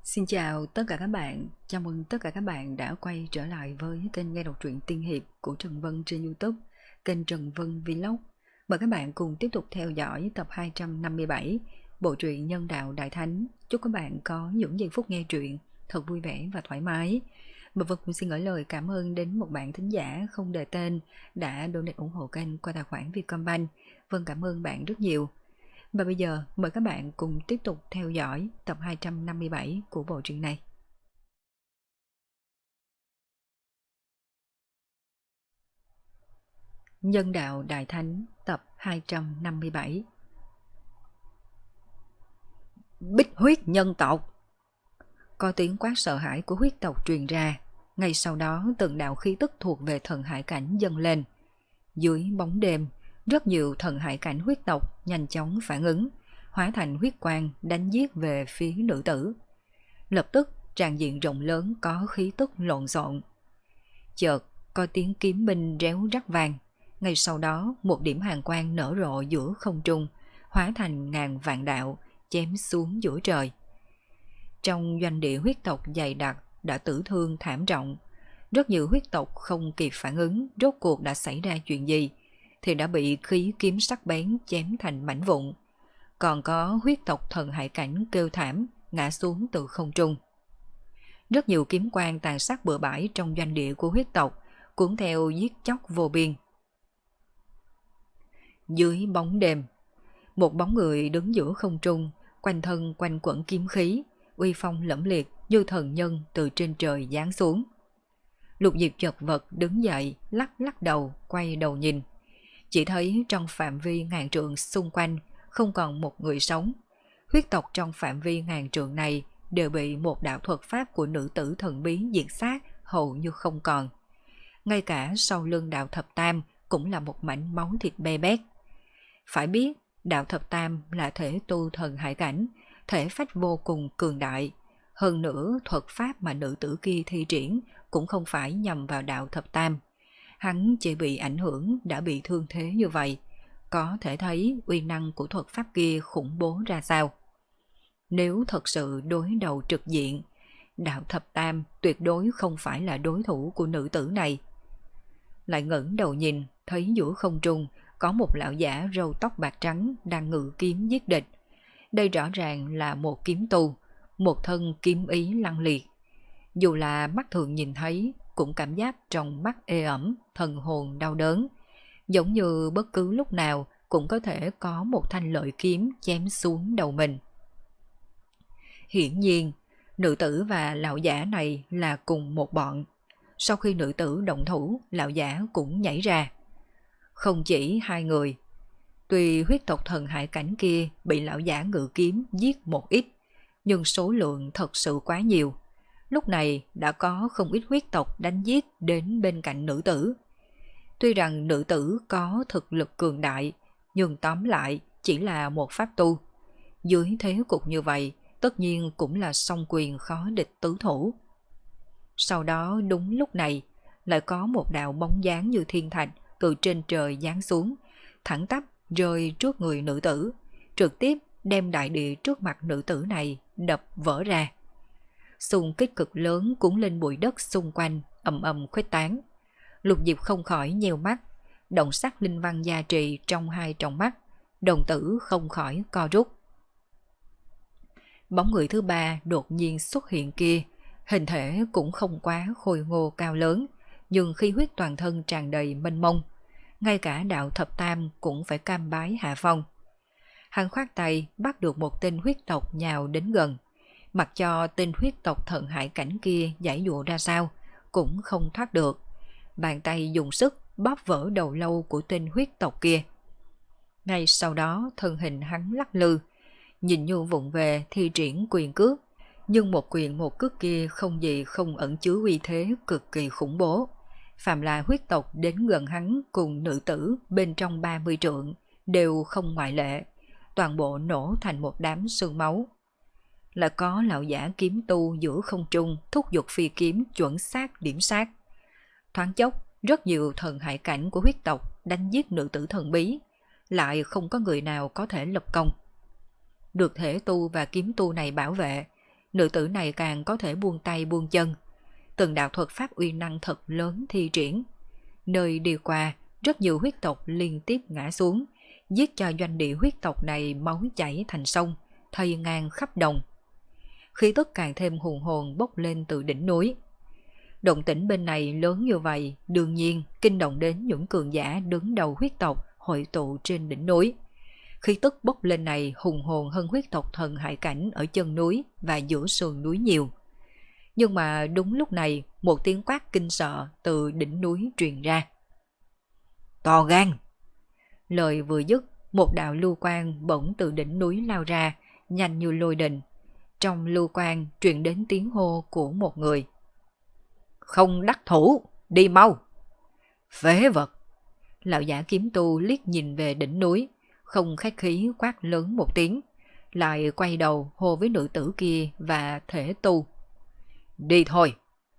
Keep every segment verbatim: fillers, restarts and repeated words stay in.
Xin chào tất cả các bạn, chào mừng tất cả các bạn đã quay trở lại với kênh nghe đọc truyện tiên hiệp của Trần Vân trên YouTube, kênh Trần Vân Vlog. Mời các bạn cùng tiếp tục theo dõi tập hai trăm năm mươi bảy, bộ truyện Nhân Đạo Đại Thánh. Chúc các bạn có những giây phút nghe truyện thật vui vẻ và thoải mái. Và Vân cũng xin gửi lời cảm ơn đến một bạn thính giả không đề tên đã donate ủng hộ kênh qua tài khoản Vietcombank. Vân cảm ơn bạn rất nhiều. Và bây giờ mời các bạn cùng tiếp tục theo dõi tập hai trăm năm mươi bảy của bộ truyện này. Nhân Đạo Đại Thánh tập hai trăm năm mươi bảy. Bích huyết nhân tộc. Có tiếng quát sợ hãi của huyết tộc truyền ra. Ngay sau đó từng đạo khí tức thuộc về thần hải cảnh dâng lên. Dưới bóng đêm, rất nhiều thần hải cảnh huyết tộc nhanh chóng phản ứng, hóa thành huyết quang đánh giết về phía nữ tử. Lập tức tràn diện rộng lớn có khí tức lộn xộn. Chợt có tiếng kiếm binh réo rắt vang. Ngay sau đó một điểm hàn quang nở rộ giữa không trung, hóa thành ngàn vạn đạo chém xuống giữa trời. Trong doanh địa huyết tộc dày đặc đã tử thương thảm trọng. Rất nhiều huyết tộc không kịp phản ứng rốt cuộc đã xảy ra chuyện gì, thì đã bị khí kiếm sắc bén chém thành mảnh vụn. Còn có huyết tộc thần hải cảnh kêu thảm ngã xuống từ không trung. Rất nhiều kiếm quang tàn sát bừa bãi trong doanh địa của huyết tộc, cuốn theo giết chóc vô biên. Dưới bóng đêm, một bóng người đứng giữa không trung, quanh thân quanh quẩn kiếm khí, uy phong lẫm liệt như thần nhân từ trên trời giáng xuống. Lục Diệp chật vật đứng dậy, lắc lắc đầu, quay đầu nhìn. Chỉ thấy trong phạm vi ngàn trượng xung quanh không còn một người sống. Huyết tộc trong phạm vi ngàn trượng này đều bị một đạo thuật pháp của nữ tử thần bí diệt sát hầu như không còn. Ngay cả sau lưng đạo thập tam cũng là một mảnh máu thịt be bét. Phải biết, đạo thập tam là thể tu thần hải cảnh, thể phách vô cùng cường đại. Hơn nữa, thuật pháp mà nữ tử kia thi triển cũng không phải nhằm vào đạo thập tam. Hắn chỉ bị ảnh hưởng đã bị thương thế như vậy. Có thể thấy uy năng của thuật pháp kia khủng bố ra sao. Nếu thật sự đối đầu trực diện, đạo thập tam tuyệt đối không phải là đối thủ của nữ tử này. Lại ngẩng đầu nhìn, thấy giữa không trung có một lão giả râu tóc bạc trắng đang ngự kiếm giết địch. Đây rõ ràng là một kiếm tu, một thân kiếm ý lăng liệt. Dù là mắt thường nhìn thấy, cũng cảm giác trong mắt ê ẩm, thần hồn đau đớn. Giống như bất cứ lúc nào cũng có thể có một thanh lợi kiếm chém xuống đầu mình. Hiển nhiên, nữ tử và lão giả này là cùng một bọn. Sau khi nữ tử động thủ, lão giả cũng nhảy ra. Không chỉ hai người. Tuy huyết tộc thần hải cảnh kia bị lão giả ngự kiếm giết một ít, nhưng số lượng thật sự quá nhiều. Lúc này đã có không ít huyết tộc đánh giết đến bên cạnh nữ tử. Tuy rằng nữ tử có thực lực cường đại, nhưng tóm lại chỉ là một pháp tu. Dưới thế cục như vậy, tất nhiên cũng là song quyền khó địch tứ thủ. Sau đó đúng lúc này, lại có một đạo bóng dáng như thiên thạch từ trên trời giáng xuống, thẳng tắp rơi trước người nữ tử, trực tiếp đem đại địa trước mặt nữ tử này đập vỡ ra. Xung kích cực lớn cuốn lên bụi đất xung quanh, ầm ầm khuếch tán. Lục Diệp không khỏi nheo mắt, động sắc linh văn gia trì trong hai tròng mắt, đồng tử không khỏi co rút. Bóng người thứ ba đột nhiên xuất hiện kia, hình thể cũng không quá khôi ngô cao lớn, nhưng khí huyết toàn thân tràn đầy mênh mông. Ngay cả đạo thập tam cũng phải cam bái hạ phong. Hắn khoát tay bắt được một tên huyết tộc nhào đến gần. Mặc cho tên huyết tộc thần hải cảnh kia giải dụa ra sao, cũng không thoát được. Bàn tay dùng sức bóp vỡ đầu lâu của tên huyết tộc kia. Ngay sau đó thân hình hắn lắc lư, nhìn như vụng về thi triển quyền cước, nhưng một quyền một cước kia không gì không ẩn chứa uy thế cực kỳ khủng bố. Phạm là huyết tộc đến gần hắn cùng nữ tử bên trong ba mươi trượng đều không ngoại lệ, toàn bộ nổ thành một đám sương máu. Là có lão giả kiếm tu giữa không trung thúc giục phi kiếm chuẩn xác điểm sát. Thoáng chốc, rất nhiều thần hải cảnh của huyết tộc đánh giết nữ tử thần bí, lại không có người nào có thể lập công. Được thể tu và kiếm tu này bảo vệ, nữ tử này càng có thể buông tay buông chân. Từng đạo thuật pháp uy năng thật lớn thi triển. Nơi đi qua, rất nhiều huyết tộc liên tiếp ngã xuống, giết cho doanh địa huyết tộc này máu chảy thành sông, thây ngang khắp đồng. Khí tức càng thêm hùng hồn bốc lên từ đỉnh núi. Động tĩnh bên này lớn như vậy, đương nhiên kinh động đến những cường giả đứng đầu huyết tộc hội tụ trên đỉnh núi. Khí tức bốc lên này hùng hồn hơn huyết tộc thần hải cảnh ở chân núi và giữa sườn núi nhiều. Nhưng mà đúng lúc này, một tiếng quát kinh sợ từ đỉnh núi truyền ra. To gan! Lời vừa dứt, một đạo lưu quang bỗng từ đỉnh núi lao ra, nhanh như lôi đình. Trong lưu quang truyền đến tiếng hô của một người. Không đắc thủ, đi mau! Phế vật! Lão giả kiếm tu liếc nhìn về đỉnh núi, không khách khí quát lớn một tiếng, lại quay đầu hô với nữ tử kia và thể tu. Đi thôi!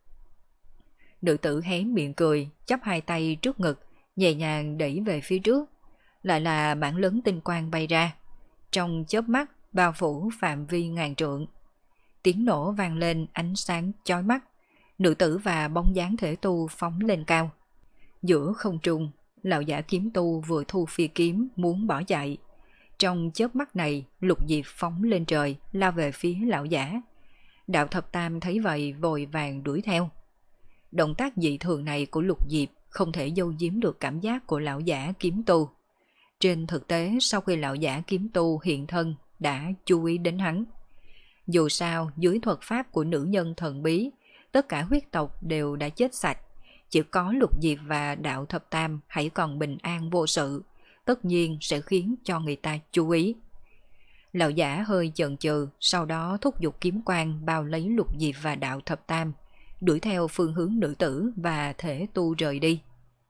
Nữ tử hé miệng cười, chắp hai tay trước ngực, nhẹ nhàng đẩy về phía trước. Lại là mảng lớn tinh quang bay ra, trong chớp mắt bao phủ phạm vi ngàn trượng. Tiếng nổ vang lên ánh sáng chói mắt, nữ tử và bóng dáng thể tu phóng lên cao. Giữa không trung, lão giả kiếm tu vừa thu phi kiếm muốn bỏ chạy. Trong chớp mắt này, Lục Diệp phóng lên trời, lao về phía lão giả. Đạo Thập Tam thấy vậy vội vàng đuổi theo. Động tác dị thường này của Lục Diệp không thể giấu giếm được cảm giác của lão giả kiếm tu. Trên thực tế, sau khi lão giả kiếm tu hiện thân đã chú ý đến hắn. Dù sao, dưới thuật pháp của nữ nhân thần bí, tất cả huyết tộc đều đã chết sạch. Chỉ có Lục Diệp và Đạo Thập Tam hãy còn bình an vô sự, tất nhiên sẽ khiến cho người ta chú ý. Lão giả hơi chần chừ, sau đó thúc giục kiếm quang bao lấy Lục Diệp và Đạo Thập Tam, đuổi theo phương hướng nữ tử và thể tu rời đi.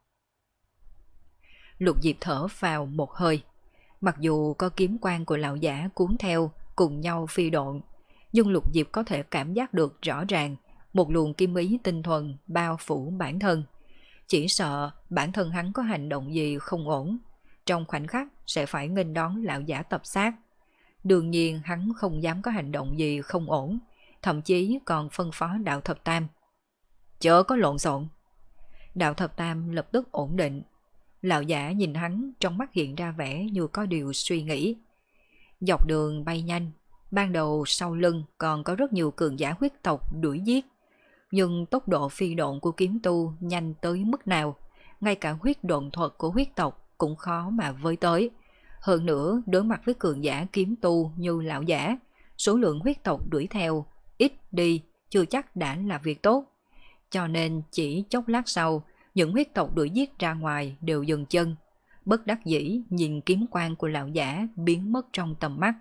Lục Diệp thở vào một hơi. Mặc dù có kiếm quang của lão giả cuốn theo cùng nhau phi độn, nhưng Lục Diệp có thể cảm giác được rõ ràng một luồng kim ý tinh thuần bao phủ bản thân. Chỉ sợ bản thân hắn có hành động gì không ổn, trong khoảnh khắc sẽ phải nghênh đón lão giả tập sát. Đương nhiên hắn không dám có hành động gì không ổn, thậm chí còn phân phó Đạo Thập Tam. Chớ có lộn xộn. Đạo Thập Tam lập tức ổn định. Lão giả nhìn hắn, trong mắt hiện ra vẻ như có điều suy nghĩ. Dọc đường bay nhanh, ban đầu sau lưng còn có rất nhiều cường giả huyết tộc đuổi giết. Nhưng tốc độ phi độn của kiếm tu nhanh tới mức nào, ngay cả huyết độn thuật của huyết tộc cũng khó mà với tới. Hơn nữa, đối mặt với cường giả kiếm tu như lão giả, số lượng huyết tộc đuổi theo ít đi chưa chắc đã là việc tốt. Cho nên chỉ chốc lát sau, những huyết tộc đuổi giết ra ngoài đều dừng chân, bất đắc dĩ nhìn kiếm quang của lão giả biến mất trong tầm mắt.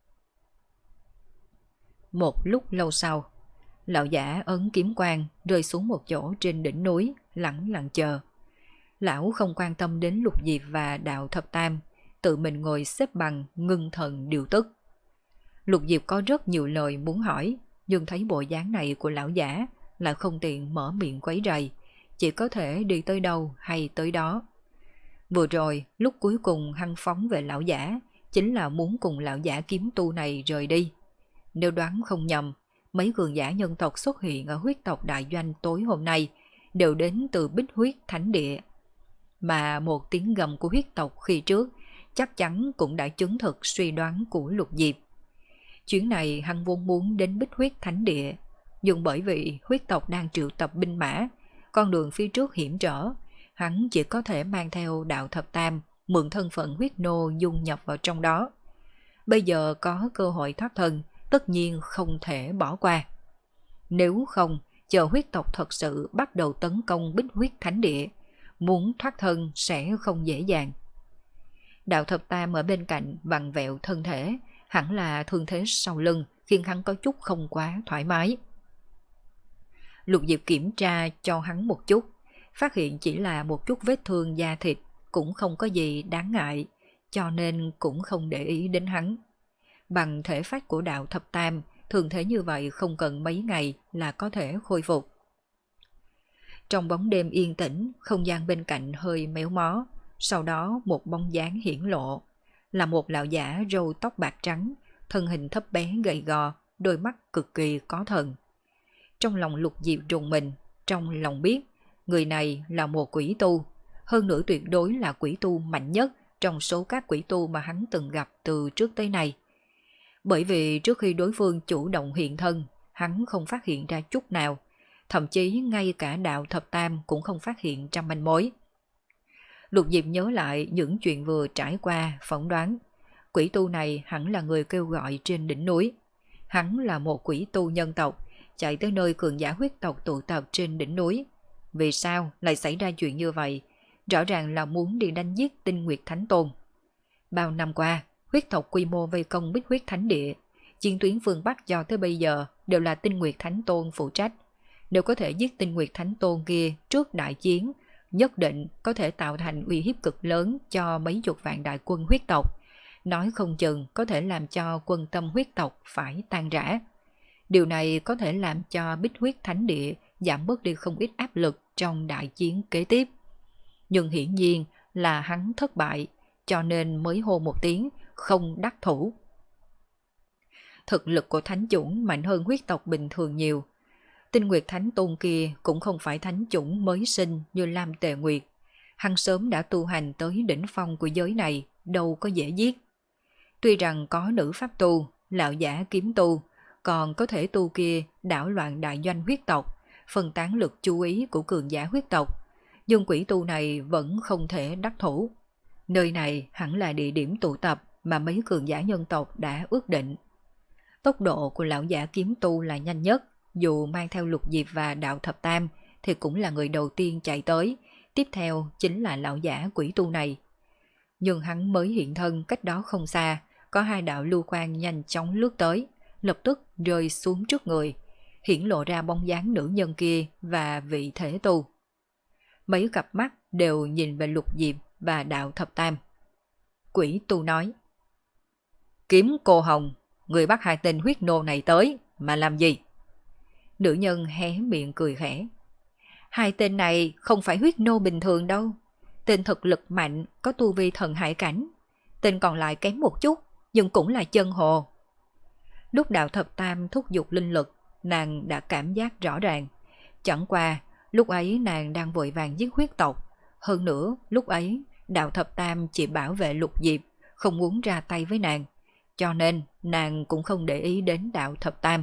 Một lúc lâu sau, lão giả ấn kiếm quang rơi xuống một chỗ trên đỉnh núi, lặng lặng chờ. Lão không quan tâm đến Lục Diệp và Đạo Thập Tam, tự mình ngồi xếp bằng ngưng thần điều tức. Lục Diệp có rất nhiều lời muốn hỏi, nhưng thấy bộ dáng này của lão giả lại không tiện mở miệng quấy rầy, chỉ có thể đi tới đâu hay tới đó. Vừa rồi, lúc cuối cùng hăng phóng về lão giả, chính là muốn cùng lão giả kiếm tu này rời đi. Nếu đoán không nhầm, mấy cường giả nhân tộc xuất hiện ở huyết tộc đại doanh tối hôm nay đều đến từ Bích Huyết Thánh Địa. Mà một tiếng gầm của huyết tộc khi trước chắc chắn cũng đã chứng thực suy đoán của Lục Diệp. Chuyến này hắn vốn muốn đến Bích Huyết Thánh Địa, nhưng bởi vì huyết tộc đang triệu tập binh mã, con đường phía trước hiểm trở, hắn chỉ có thể mang theo Đạo Thập Tam, mượn thân phận huyết nô dung nhập vào trong đó. Bây giờ có cơ hội thoát thân, tất nhiên không thể bỏ qua. Nếu không, chờ huyết tộc thật sự bắt đầu tấn công Bích Huyết Thánh Địa, muốn thoát thân sẽ không dễ dàng. Đạo Thập Tam ở bên cạnh vặn vẹo thân thể, hẳn là thương thế sau lưng khiến hắn có chút không quá thoải mái. Lục Diệp kiểm tra cho hắn một chút, phát hiện chỉ là một chút vết thương da thịt, cũng không có gì đáng ngại, cho nên cũng không để ý đến hắn. Bằng thể phách của Đạo Thập Tam, thường thế như vậy không cần mấy ngày là có thể khôi phục. Trong bóng đêm yên tĩnh, không gian bên cạnh hơi méo mó, sau đó một bóng dáng hiển lộ, là một lão giả râu tóc bạc trắng, thân hình thấp bé gầy gò, đôi mắt cực kỳ có thần. Trong lòng Lục Diệp rùng mình, trong lòng biết người này là một quỷ tu, hơn nữa tuyệt đối là quỷ tu mạnh nhất trong số các quỷ tu mà hắn từng gặp từ trước tới nay. Bởi vì trước khi đối phương chủ động hiện thân, hắn không phát hiện ra chút nào, thậm chí ngay cả đạo thập tam cũng không phát hiện ra manh mối. Lục Diệp nhớ lại những chuyện vừa trải qua, phỏng đoán quỷ tu này hẳn là người kêu gọi trên đỉnh núi. Hắn là một quỷ tu nhân tộc, chạy tới nơi cường giả huyết tộc tụ tập trên đỉnh núi. Vì sao lại xảy ra chuyện như vậy? Rõ ràng là muốn đi đánh giết Tinh Nguyệt Thánh Tôn. Bao năm qua, huyết tộc quy mô vây công Bích Huyết Thánh Địa. Chiến tuyến phương Bắc cho tới bây giờ đều là Tinh Nguyệt Thánh Tôn phụ trách. Nếu có thể giết Tinh Nguyệt Thánh Tôn kia trước đại chiến, nhất định có thể tạo thành uy hiếp cực lớn cho mấy chục vạn đại quân huyết tộc. Nói không chừng có thể làm cho quân tâm huyết tộc phải tan rã. Điều này có thể làm cho Bích Huyết Thánh Địa giảm bớt đi không ít áp lực trong đại chiến kế tiếp. Nhưng hiển nhiên là hắn thất bại, cho nên mới hô một tiếng không đắc thủ. Thực lực của thánh chủng mạnh hơn huyết tộc bình thường nhiều. Tinh Nguyệt Thánh Tôn kia cũng không phải thánh chủng mới sinh như Lam Tề Nguyệt. Hắn sớm đã tu hành tới đỉnh phong của giới này, đâu có dễ giết. Tuy rằng có nữ pháp tu, lão giả kiếm tu, còn có thể tu kia đảo loạn đại doanh huyết tộc, phân tán lực chú ý của cường giả huyết tộc, nhưng quỷ tu này vẫn không thể đắc thủ. Nơi này hẳn là địa điểm tụ tập mà mấy cường giả nhân tộc đã ước định. Tốc độ của lão giả kiếm tu là nhanh nhất, dù mang theo Lục Diệp và đạo thập tam thì cũng là người đầu tiên chạy tới, tiếp theo chính là lão giả quỷ tu này. Nhưng hắn mới hiện thân cách đó không xa, có hai đạo lưu quang nhanh chóng lướt tới, lập tức rơi xuống trước người, hiển lộ ra bóng dáng nữ nhân kia và vị thể tu. Mấy cặp mắt đều nhìn về Lục Diệp và đạo thập tam. Quỷ tu nói: Kiếm cô Hồng, người bắt hai tên huyết nô này tới mà làm gì? Nữ nhân hé miệng cười khẽ: Hai tên này không phải huyết nô bình thường đâu. Tên thực lực mạnh, có tu vi thần hải cảnh. Tên còn lại kém một chút, nhưng cũng là chân hồ. Lúc đạo thập tam thúc giục linh lực, nàng đã cảm giác rõ ràng. Chẳng qua, lúc ấy nàng đang vội vàng giết huyết tộc. Hơn nữa, lúc ấy, đạo thập tam chỉ bảo vệ Lục Diệp, không muốn ra tay với nàng. Cho nên, nàng cũng không để ý đến đạo thập tam.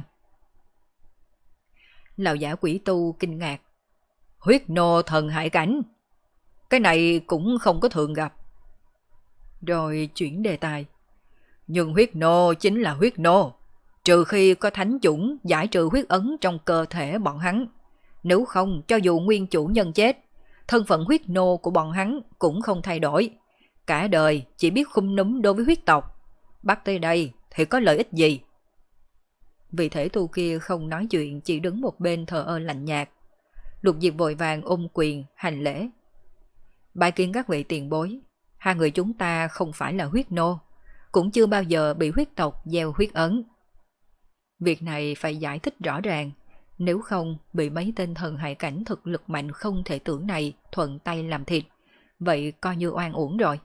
Lão giả quỷ tu kinh ngạc: Huyết nô thần hải cảnh? Cái này cũng không có thường gặp. Rồi chuyển đề tài: Nhưng huyết nô chính là huyết nô, trừ khi có thánh chủng giải trừ huyết ấn trong cơ thể bọn hắn. Nếu không, cho dù nguyên chủ nhân chết, thân phận huyết nô của bọn hắn cũng không thay đổi. Cả đời chỉ biết khum núm đối với huyết tộc. Bắt tới đây thì có lợi ích gì? Vị thể tu kia không nói chuyện, chỉ đứng một bên thờ ơ lạnh nhạt. Lục Diệp vội vàng ôm quyền hành lễ: Bái kiến các vị tiền bối, hai người chúng ta không phải là huyết nô, cũng chưa bao giờ bị huyết tộc gieo huyết ấn. Việc này phải giải thích rõ ràng, nếu không bị mấy tên thần hải cảnh thực lực mạnh không thể tưởng này thuận tay làm thịt, vậy coi như oan uổng rồi.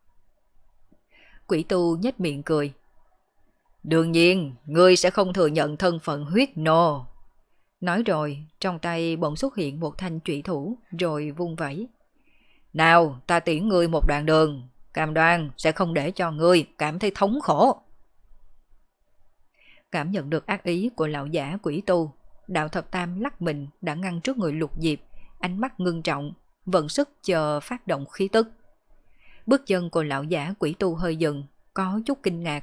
Quỷ tu nhếch miệng cười: Đương nhiên, ngươi sẽ không thừa nhận thân phận huyết nô. Nói rồi, trong tay bỗng xuất hiện một thanh trụy thủ, rồi vung vẩy: Nào, ta tiễn ngươi một đoạn đường, cam đoan sẽ không để cho ngươi cảm thấy thống khổ. Cảm nhận được ác ý của lão giả quỷ tu, đạo thập tam lắc mình đã ngăn trước người Lục Diệp, ánh mắt ngưng trọng, vận sức chờ phát động khí tức. Bước chân của lão giả quỷ tu hơi dừng, có chút kinh ngạc.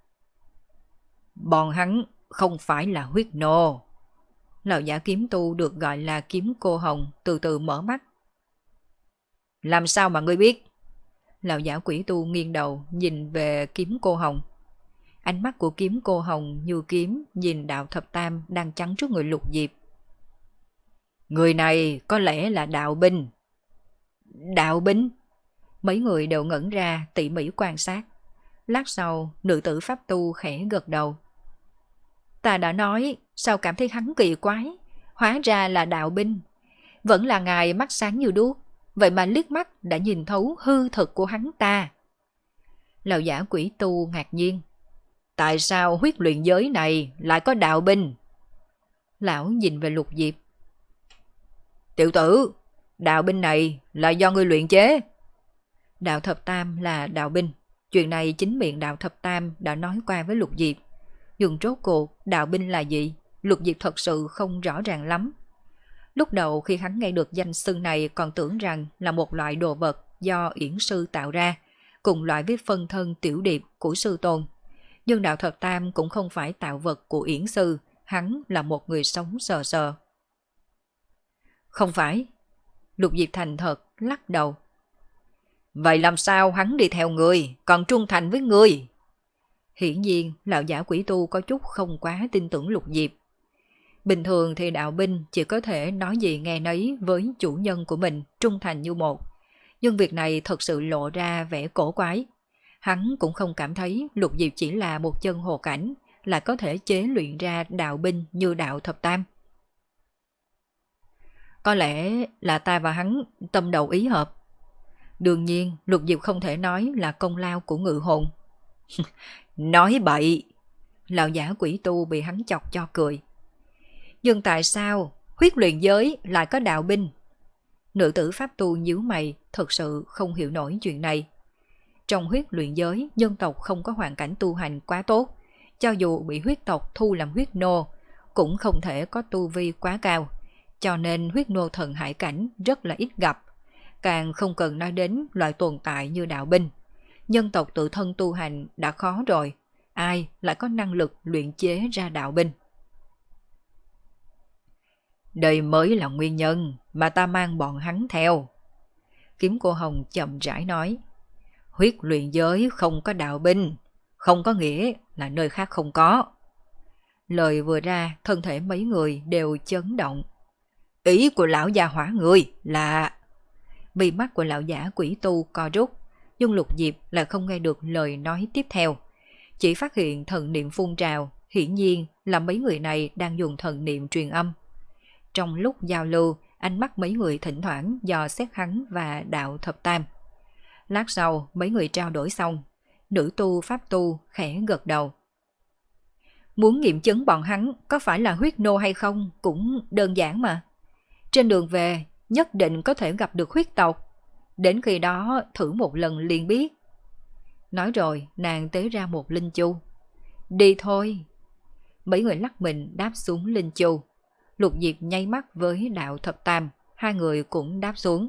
Bọn hắn không phải là huyết nô. Lão giả kiếm tu được gọi là kiếm cô Hồng từ từ mở mắt. Làm sao mà ngươi biết? Lão giả quỷ tu nghiêng đầu nhìn về kiếm cô Hồng. Ánh mắt của kiếm cô Hồng như kiếm nhìn đạo thập tam đang chắn trước người Lục Diệp. Người này có lẽ là đạo binh. Đạo binh? Mấy người đều ngẩn ra tỉ mỉ quan sát. Lát sau, nữ tử pháp tu khẽ gật đầu. Ta đã nói, sao cảm thấy hắn kỳ quái, hóa ra là đạo binh. Vẫn là ngài mắt sáng như đuốc, vậy mà liếc mắt đã nhìn thấu hư thực của hắn ta. Lão giả quỷ tu ngạc nhiên. Tại sao huyết luyện giới này lại có đạo binh? Lão nhìn về Lục Diệp. Tiểu tử, đạo binh này là do ngươi luyện chế. Đạo thập tam là đạo binh. Chuyện này chính miệng đạo thập tam đã nói qua với Lục Diệp. Nhưng rốt cuộc đạo binh là gì? Lục Diệp thật sự không rõ ràng lắm. Lúc đầu khi hắn nghe được danh xưng này còn tưởng rằng là một loại đồ vật do yển sư tạo ra, cùng loại với phân thân tiểu điệp của sư tôn. Nhưng đạo thập tam cũng không phải tạo vật của yển sư, hắn là một người sống sờ sờ. Không phải. Lục Diệp thành thật lắc đầu. Vậy làm sao hắn đi theo người, còn trung thành với người? Hiển nhiên lão giả quỷ tu có chút không quá tin tưởng Lục Diệp. Bình thường thì đạo binh chỉ có thể nói gì nghe nấy với chủ nhân của mình, trung thành như một. Nhưng việc này thật sự lộ ra vẻ cổ quái. Hắn cũng không cảm thấy Lục Diệp chỉ là một chân hồ cảnh, là có thể chế luyện ra đạo binh như đạo thập tam. Có lẽ là ta và hắn tâm đầu ý hợp. Đương nhiên Lục Diệp không thể nói là công lao của ngự hồn. Nói bậy. Lão giả quỷ tu bị hắn chọc cho cười. Nhưng tại sao huyết luyện giới lại có đạo binh? Nữ tử pháp tu nhíu mày, thật sự không hiểu nổi chuyện này. Trong huyết luyện giới, nhân tộc không có hoàn cảnh tu hành quá tốt. Cho dù bị huyết tộc thu làm huyết nô, cũng không thể có tu vi quá cao. Cho nên huyết nô thần hải cảnh rất là ít gặp. Càng không cần nói đến loại tồn tại như đạo binh. Nhân tộc tự thân tu hành đã khó rồi, ai lại có năng lực luyện chế ra đạo binh? Đây mới là nguyên nhân mà ta mang bọn hắn theo. Kiếm Cô Hồng chậm rãi nói. Huyết luyện giới không có đạo binh, không có nghĩa là nơi khác không có. Lời vừa ra, thân thể mấy người đều chấn động. Ý của lão già hỏa người là... Vì mắt của lão giả quỷ tu co rút, nhưng Lục Diệp là không nghe được lời nói tiếp theo. Chỉ phát hiện thần niệm phun trào, hiển nhiên là mấy người này đang dùng thần niệm truyền âm. Trong lúc giao lưu, ánh mắt mấy người thỉnh thoảng dò xét hắn và đạo thập tam. Lát sau, mấy người trao đổi xong, nữ tu pháp tu khẽ gật đầu. Muốn nghiệm chứng bọn hắn có phải là huyết nô hay không cũng đơn giản mà. Trên đường về, nhất định có thể gặp được huyết tộc. Đến khi đó thử một lần liền biết. Nói rồi nàng tế ra một linh chu. Đi thôi. Mấy người lắc mình đáp xuống linh chu. Lục Diệp nháy mắt với đạo thập tam, hai người cũng đáp xuống.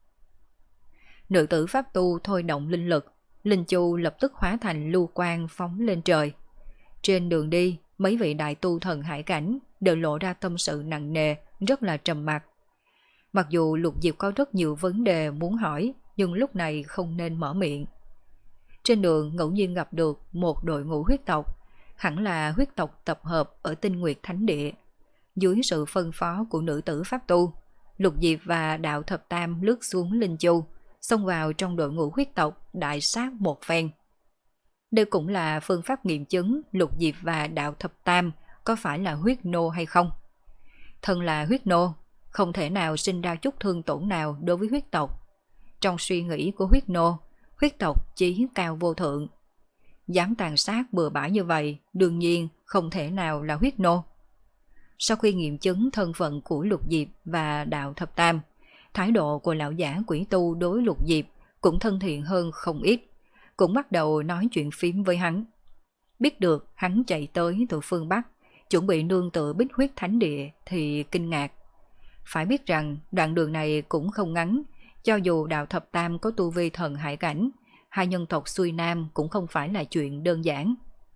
Nữ tử pháp tu thôi động linh lực, linh chu lập tức hóa thành lưu quang phóng lên trời. Trên đường đi, mấy vị đại tu thần hải cảnh đều lộ ra tâm sự nặng nề, rất là trầm mặc. Mặc dù Lục Diệp có rất nhiều vấn đề muốn hỏi, nhưng lúc này không nên mở miệng. Trên đường ngẫu nhiên gặp được một đội ngũ huyết tộc, hẳn là huyết tộc tập hợp ở Tinh Nguyệt Thánh Địa. Dưới sự phân phó của nữ tử pháp tu, Lục Diệp và đạo thập tam lướt xuống linh chu, xông vào trong đội ngũ huyết tộc đại sát một phen. Đây cũng là phương pháp nghiệm chứng Lục Diệp và đạo thập tam có phải là huyết nô hay không. Thân là huyết nô, không thể nào sinh ra chút thương tổn nào đối với huyết tộc. Trong suy nghĩ của huyết nô, huyết tộc chí cao vô thượng. Dám tàn sát bừa bãi như vậy, đương nhiên không thể nào là huyết nô. Sau khi nghiệm chứng thân phận của Lục Diệp và đạo thập tam, thái độ của lão giả quỷ tu đối Lục Diệp cũng thân thiện hơn không ít, cũng bắt đầu nói chuyện phím với hắn. Biết được hắn chạy tới từ phương Bắc, chuẩn bị nương tựa Bích Huyết Thánh Địa thì kinh ngạc. Phải biết rằng đoạn đường này cũng không ngắn, cho dù đạo thập tam có tu vi thần hải cảnh, hai nhân tộc xuôi nam cũng không phải là chuyện đơn giản.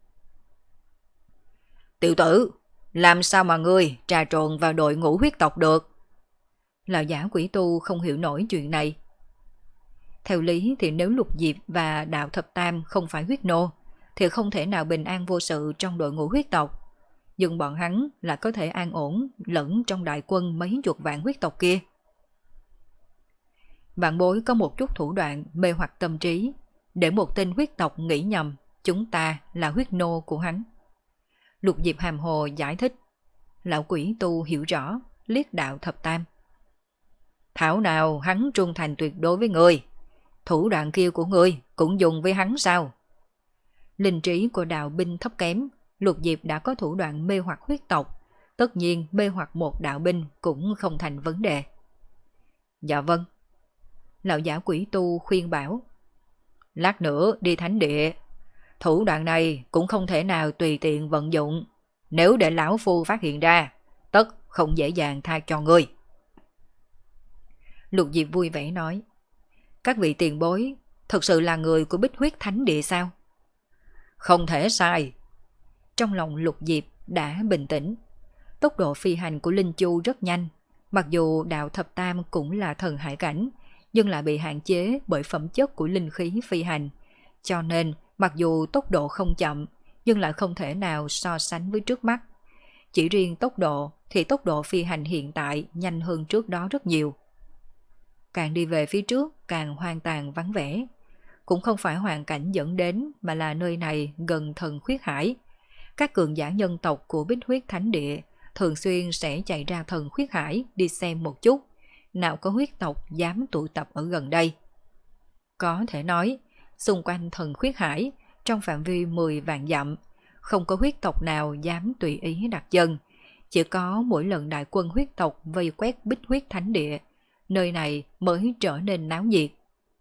Tiểu tử, làm sao mà ngươi trà trộn vào đội ngũ huyết tộc được? Lão giả quỷ tu không hiểu nổi chuyện này. Theo lý thì nếu Lục Diệp và đạo thập tam không phải huyết nô, thì không thể nào bình an vô sự trong đội ngũ huyết tộc. Nhưng bọn hắn là có thể an ổn lẫn trong đại quân mấy chục vạn huyết tộc kia. Vạn bối có một chút thủ đoạn mê hoặc tâm trí, để một tên huyết tộc nghĩ nhầm chúng ta là huyết nô của hắn. Lục Diệp hàm hồ giải thích. Lão quỷ tu hiểu rõ, liếc đạo thập tam. Thảo nào hắn trung thành tuyệt đối với người, thủ đoạn kia của ngươi cũng dùng với hắn sao? Linh trí của đạo binh thấp kém, Lục Diệp đã có thủ đoạn mê hoặc huyết tộc, tất nhiên mê hoặc một đạo binh cũng không thành vấn đề. Dạ vâng. Lão giả quỷ tu khuyên bảo. Lát nữa đi thánh địa. Thủ đoạn này cũng không thể nào tùy tiện vận dụng. Nếu để lão phu phát hiện ra, tất không dễ dàng tha cho ngươi. Lục Diệp vui vẻ nói. Các vị tiền bối thực sự là người của Bích Huyết Thánh Địa sao? Không thể sai. Trong lòng Lục Diệp đã bình tĩnh. Tốc độ phi hành của Linh Chu rất nhanh. Mặc dù đạo thập tam cũng là thần hải cảnh, nhưng lại bị hạn chế bởi phẩm chất của linh khí phi hành. Cho nên mặc dù tốc độ không chậm, nhưng lại không thể nào so sánh với trước mắt. Chỉ riêng tốc độ thì tốc độ phi hành hiện tại nhanh hơn trước đó rất nhiều. Càng đi về phía trước càng hoang tàn vắng vẻ. Cũng không phải hoàn cảnh dẫn đến, mà là nơi này gần thần khuyết hải. Các cường giả nhân tộc của Bích Huyết Thánh Địa thường xuyên sẽ chạy ra thần khuyết hải đi xem một chút, nào có huyết tộc dám tụ tập ở gần đây. Có thể nói, xung quanh thần khuyết hải, trong phạm vi mười vạn dặm, không có huyết tộc nào dám tùy ý đặt chân. Chỉ có mỗi lần đại quân huyết tộc vây quét Bích Huyết Thánh Địa, nơi này mới trở nên náo nhiệt.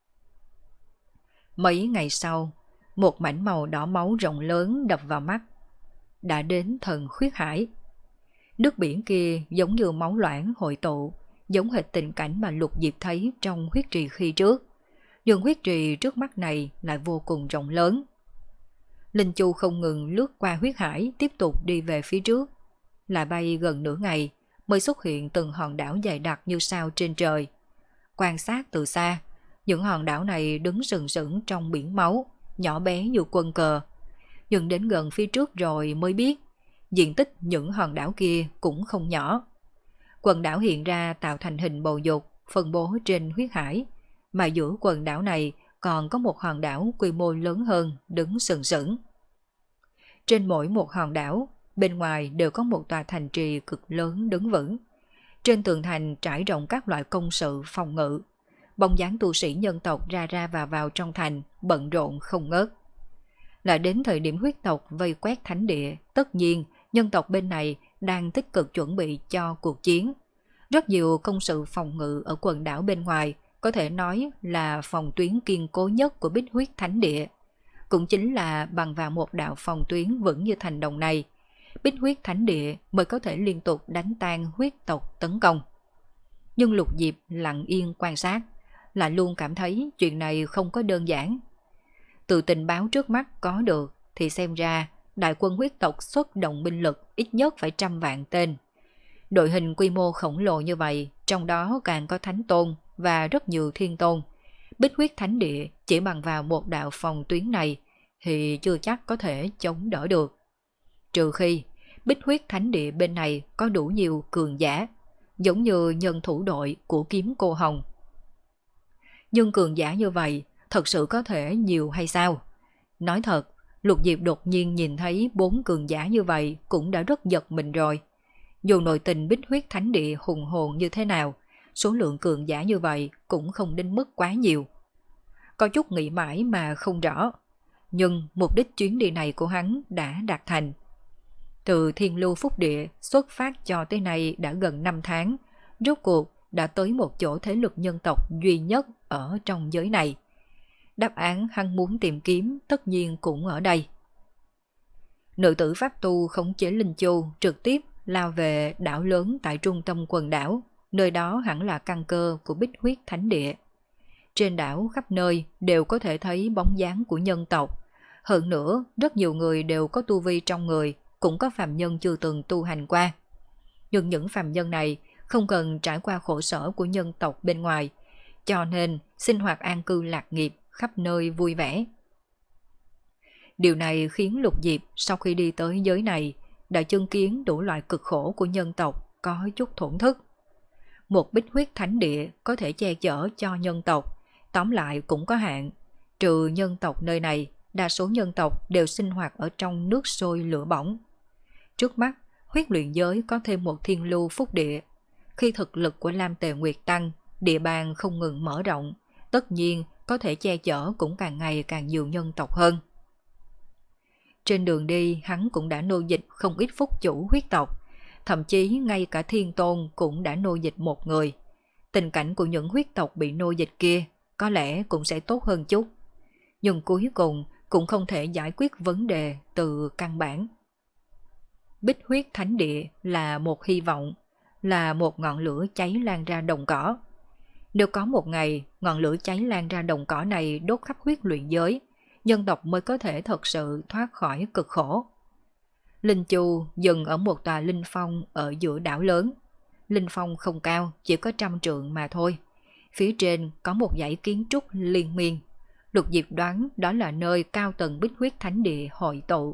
Mấy ngày sau, một mảnh màu đỏ máu rộng lớn đập vào mắt. Đã đến thần khuyết hải. Nước biển kia giống như máu loãng hội tụ, giống hệt tình cảnh mà Lục Diệp thấy trong huyết trì khi trước. Nhưng huyết trì trước mắt này lại vô cùng rộng lớn. Linh Chu không ngừng lướt qua huyết hải, tiếp tục đi về phía trước. Lại bay gần nửa ngày mới xuất hiện từng hòn đảo dày đặc như sao trên trời. Quan sát từ xa, những hòn đảo này đứng sừng sững trong biển máu, nhỏ bé như quân cờ. Nhưng đến gần phía trước rồi mới biết, diện tích những hòn đảo kia cũng không nhỏ. Quần đảo hiện ra tạo thành hình bầu dục, phân bố trên huyết hải, mà giữa quần đảo này còn có một hòn đảo quy mô lớn hơn đứng sừng sững. Trên mỗi một hòn đảo, bên ngoài đều có một tòa thành trì cực lớn đứng vững. Trên tường thành trải rộng các loại công sự phòng ngự. Bóng dáng tu sĩ nhân tộc ra ra vào vào trong thành, bận rộn không ngớt. Lại đến thời điểm huyết tộc vây quét thánh địa, tất nhiên nhân tộc bên này đang tích cực chuẩn bị cho cuộc chiến. Rất nhiều công sự phòng ngự ở quần đảo bên ngoài có thể nói là phòng tuyến kiên cố nhất của Bích Huyết Thánh Địa. Cũng chính là bằng vào một đạo phòng tuyến vững như thành đồng này, Bích Huyết Thánh Địa mới có thể liên tục đánh tan huyết tộc tấn công. Nhưng Lục Diệp lặng yên quan sát, lại luôn cảm thấy chuyện này không có đơn giản. Từ tình báo trước mắt có được thì xem ra đại quân huyết tộc xuất động binh lực ít nhất phải trăm vạn tên. Đội hình quy mô khổng lồ như vậy, trong đó càng có thánh tôn và rất nhiều thiên tôn. Bích Huyết Thánh Địa chỉ bằng vào một đạo phòng tuyến này thì chưa chắc có thể chống đỡ được. Trừ khi Bích Huyết Thánh Địa bên này có đủ nhiều cường giả, giống như nhân thủ đội của Kiếm Cô Hồng. Nhưng cường giả như vậy thật sự có thể nhiều hay sao? Nói thật, Lục Diệp đột nhiên nhìn thấy bốn cường giả như vậy cũng đã rất giật mình rồi. Dù nội tình Bích Huyết Thánh Địa hùng hồn như thế nào, số lượng cường giả như vậy cũng không đến mức quá nhiều. Có chút nghĩ mãi mà không rõ. Nhưng mục đích chuyến đi này của hắn đã đạt thành. Từ Thiên Lưu Phúc Địa xuất phát cho tới nay đã gần năm tháng, rốt cuộc đã tới một chỗ thế lực nhân tộc duy nhất ở trong giới này. Đáp án hắn muốn tìm kiếm tất nhiên cũng ở đây. Nữ tử pháp tu khống chế Linh Chu trực tiếp lao về đảo lớn tại trung tâm quần đảo, nơi đó hẳn là căn cơ của Bích Huyết Thánh Địa. Trên đảo khắp nơi đều có thể thấy bóng dáng của nhân tộc. Hơn nữa, rất nhiều người đều có tu vi trong người, cũng có phàm nhân chưa từng tu hành qua. Nhưng những phàm nhân này không cần trải qua khổ sở của nhân tộc bên ngoài, cho nên sinh hoạt an cư lạc nghiệp, khắp nơi vui vẻ. Điều này khiến Lục Diệp sau khi đi tới giới này đã chứng kiến đủ loại cực khổ của nhân tộc có chút thổn thức. Một Bích Huyết Thánh Địa có thể che chở cho nhân tộc, tóm lại cũng có hạn. Trừ nhân tộc nơi này, đa số nhân tộc đều sinh hoạt ở trong nước sôi lửa bỏng. Trước mắt, huyết luyện giới có thêm một Thiên Lưu Phúc Địa. Khi thực lực của Lam Tề Nguyệt tăng, địa bàn không ngừng mở rộng, tất nhiên có thể che chở cũng càng ngày càng nhiều nhân tộc hơn. Trên đường đi hắn cũng đã nô dịch không ít phúc chủ huyết tộc, thậm chí ngay cả thiên tôn cũng đã nô dịch một người. Tình cảnh của những huyết tộc bị nô dịch kia có lẽ cũng sẽ tốt hơn chút. Nhưng cuối cùng cũng không thể giải quyết vấn đề từ căn bản. Bích huyết thánh địa là một hy vọng, là một ngọn lửa cháy lan ra đồng cỏ. Nếu có một ngày ngọn lửa cháy lan ra đồng cỏ này đốt khắp huyết luyện giới, nhân tộc mới có thể thật sự thoát khỏi cực khổ. Linh Chu dừng ở một tòa linh phong ở giữa đảo lớn. Linh phong không cao, chỉ có trăm trượng mà thôi. Phía trên có một dãy kiến trúc liên miên. Lục Diệp đoán đó là nơi cao tầng Bích huyết thánh địa hội tụ.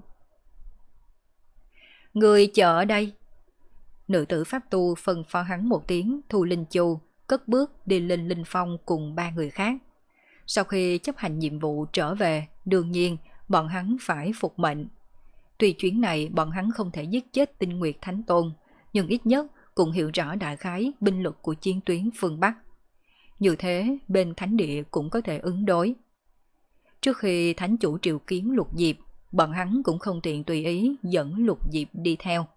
Người chờ ở đây. Nữ tử pháp tu phân phó hắn một tiếng, thu Linh Chu, cất bước đi lên linh phong cùng ba người khác. Sau khi chấp hành nhiệm vụ trở về, đương nhiên bọn hắn phải phục mệnh. Tuy chuyến này bọn hắn không thể giết chết Tinh Nguyệt Thánh Tôn, nhưng ít nhất cũng hiểu rõ đại khái binh lực của chiến tuyến phương Bắc. Như thế, bên thánh địa cũng có thể ứng đối. Trước khi thánh chủ triệu kiến Lục Diệp, bọn hắn cũng không tiện tùy ý dẫn Lục Diệp đi theo.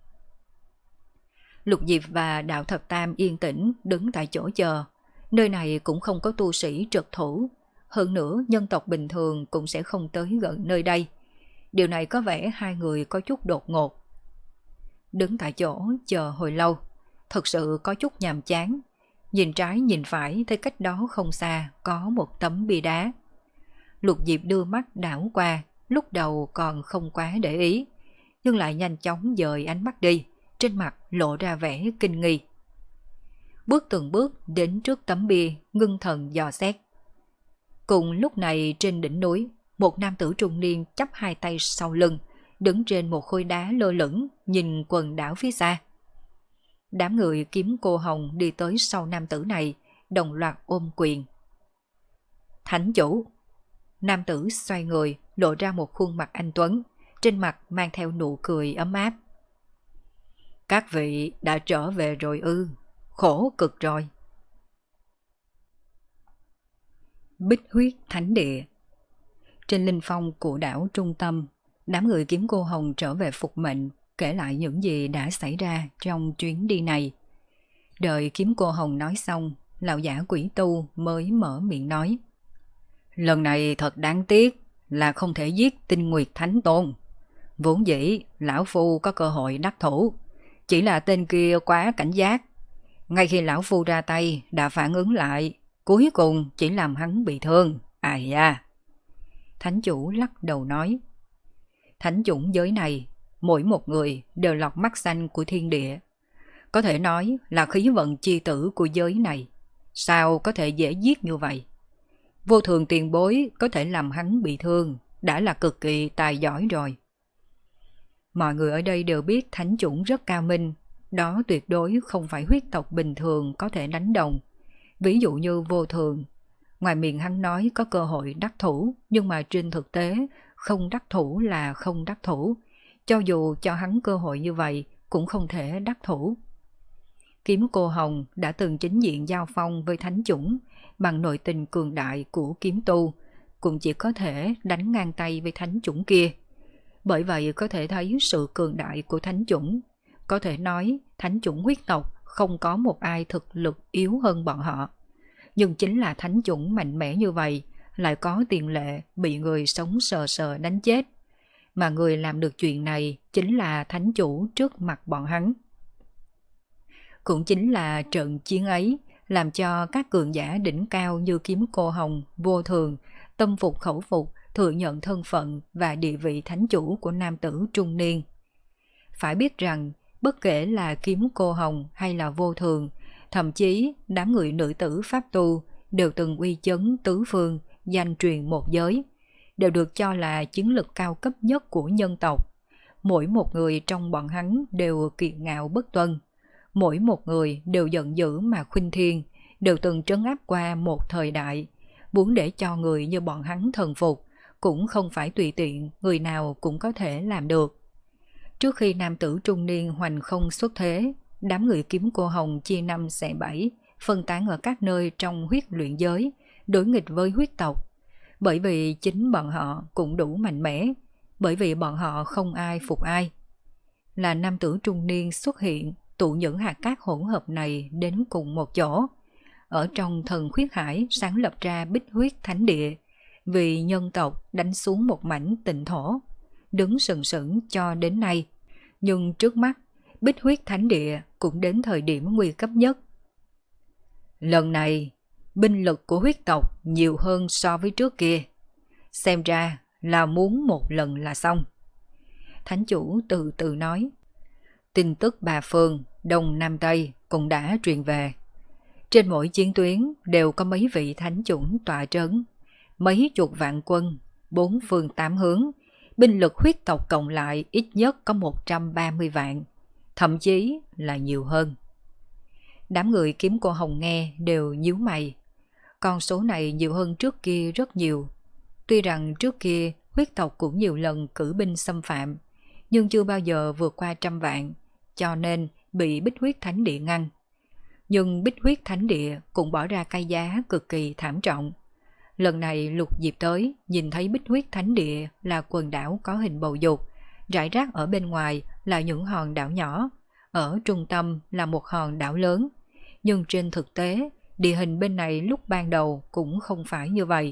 Lục Diệp và Đạo Thập Tam yên tĩnh đứng tại chỗ chờ. Nơi này cũng không có tu sĩ trực thủ. Hơn nữa nhân tộc bình thường cũng sẽ không tới gần nơi đây. Điều này có vẻ hai người có chút đột ngột. Đứng tại chỗ chờ hồi lâu, thật sự có chút nhàm chán. Nhìn trái nhìn phải thấy cách đó không xa có một tấm bia đá. Lục Diệp đưa mắt đảo qua, lúc đầu còn không quá để ý, nhưng lại nhanh chóng dời ánh mắt đi, trên mặt lộ ra vẻ kinh nghi. Bước từng bước đến trước tấm bia, ngưng thần dò xét. Cùng lúc này trên đỉnh núi, một nam tử trung niên chắp hai tay sau lưng, đứng trên một khối đá lơ lửng, nhìn quần đảo phía xa. Đám người kiếm cô hồng đi tới sau nam tử này, đồng loạt ôm quyền. Thánh chủ! Nam tử xoay người, lộ ra một khuôn mặt anh tuấn, trên mặt mang theo nụ cười ấm áp. Các vị đã trở về rồi ư, khổ cực rồi. Bích huyết thánh địa. Trên linh phong của đảo trung tâm, đám người kiếm cô hồng trở về phục mệnh, kể lại những gì đã xảy ra trong chuyến đi này. Đợi kiếm cô hồng nói xong, lão giả quỷ tu mới mở miệng nói. Lần này thật đáng tiếc là không thể giết Tinh Nguyệt Thánh Tôn. Vốn dĩ lão phu có cơ hội đắc thủ, chỉ là tên kia quá cảnh giác. Ngay khi lão phu ra tay đã phản ứng lại, cuối cùng chỉ làm hắn bị thương. Ai da! Thánh chủ lắc đầu nói. Thánh chủng giới này, mỗi một người đều lọt mắt xanh của thiên địa. Có thể nói là khí vận chi tử của giới này. Sao có thể dễ giết như vậy? Vô thường tiền bối có thể làm hắn bị thương, đã là cực kỳ tài giỏi rồi. Mọi người ở đây đều biết thánh chủng rất cao minh, đó tuyệt đối không phải huyết tộc bình thường có thể đánh đồng. Ví dụ như vô thường, ngoài miệng hắn nói có cơ hội đắc thủ, nhưng mà trên thực tế không đắc thủ là không đắc thủ. Cho dù cho hắn cơ hội như vậy cũng không thể đắc thủ. Kiếm cô hồng đã từng chính diện giao phong với thánh chủng, bằng nội tình cường đại của kiếm tu, cũng chỉ có thể đánh ngang tay với thánh chủng kia. Bởi vậy có thể thấy sự cường đại của thánh chủng. Có thể nói thánh chủng huyết tộc không có một ai thực lực yếu hơn bọn họ. Nhưng chính là thánh chủng mạnh mẽ như vậy, lại có tiền lệ bị người sống sờ sờ đánh chết. Mà người làm được chuyện này chính là thánh chủ trước mặt bọn hắn. Cũng chính là trận chiến ấy làm cho các cường giả đỉnh cao như kiếm cô hồng, vô thường, tâm phục khẩu phục, thừa nhận thân phận và địa vị thánh chủ của nam tử trung niên. Phải biết rằng, bất kể là kiếm cô hồng hay là vô thường, thậm chí đám người nữ tử pháp tu đều từng uy chấn tứ phương, danh truyền một giới, đều được cho là chiến lực cao cấp nhất của nhân tộc. Mỗi một người trong bọn hắn đều kiệt ngạo bất tuân. Mỗi một người đều giận dữ mà khuynh thiên, đều từng trấn áp qua một thời đại. Muốn để cho người như bọn hắn thần phục, cũng không phải tùy tiện người nào cũng có thể làm được. Trước khi nam tử trung niên hoành không xuất thế, đám người kiếm cô hồng chia năm xẻ bảy, phân tán ở các nơi trong huyết luyện giới, đối nghịch với huyết tộc. Bởi vì chính bọn họ cũng đủ mạnh mẽ, bởi vì bọn họ không ai phục ai. Là nam tử trung niên xuất hiện, tụ những hạt cát hỗn hợp này đến cùng một chỗ. Ở trong thần khuyết hải sáng lập ra Bích Huyết Thánh Địa, vì nhân tộc đánh xuống một mảnh tịnh thổ, đứng sừng sững cho đến nay. Nhưng trước mắt, Bích Huyết Thánh Địa cũng đến thời điểm nguy cấp nhất. Lần này, binh lực của huyết tộc nhiều hơn so với trước kia. Xem ra là muốn một lần là xong. Thánh chủ từ từ nói. Tin tức bà phương, Đông Nam Tây cũng đã truyền về. Trên mỗi chiến tuyến đều có mấy vị thánh chủng tọa trấn, mấy chục vạn quân, bốn phương tám hướng, binh lực huyết tộc cộng lại ít nhất có một trăm ba mươi vạn, thậm chí là nhiều hơn. Đám người kiếm cô Hồng nghe đều nhíu mày. Con số này nhiều hơn trước kia rất nhiều. Tuy rằng trước kia huyết tộc cũng nhiều lần cử binh xâm phạm, nhưng chưa bao giờ vượt qua trăm vạn, cho nên bị Bích Huyết Thánh Địa ngăn. Nhưng Bích Huyết Thánh Địa cũng bỏ ra cái giá cực kỳ thảm trọng. Lần này Lục Diệp tới, nhìn thấy Bích Huyết Thánh Địa là quần đảo có hình bầu dục, rải rác ở bên ngoài là những hòn đảo nhỏ, ở trung tâm là một hòn đảo lớn. Nhưng trên thực tế, địa hình bên này lúc ban đầu cũng không phải như vậy.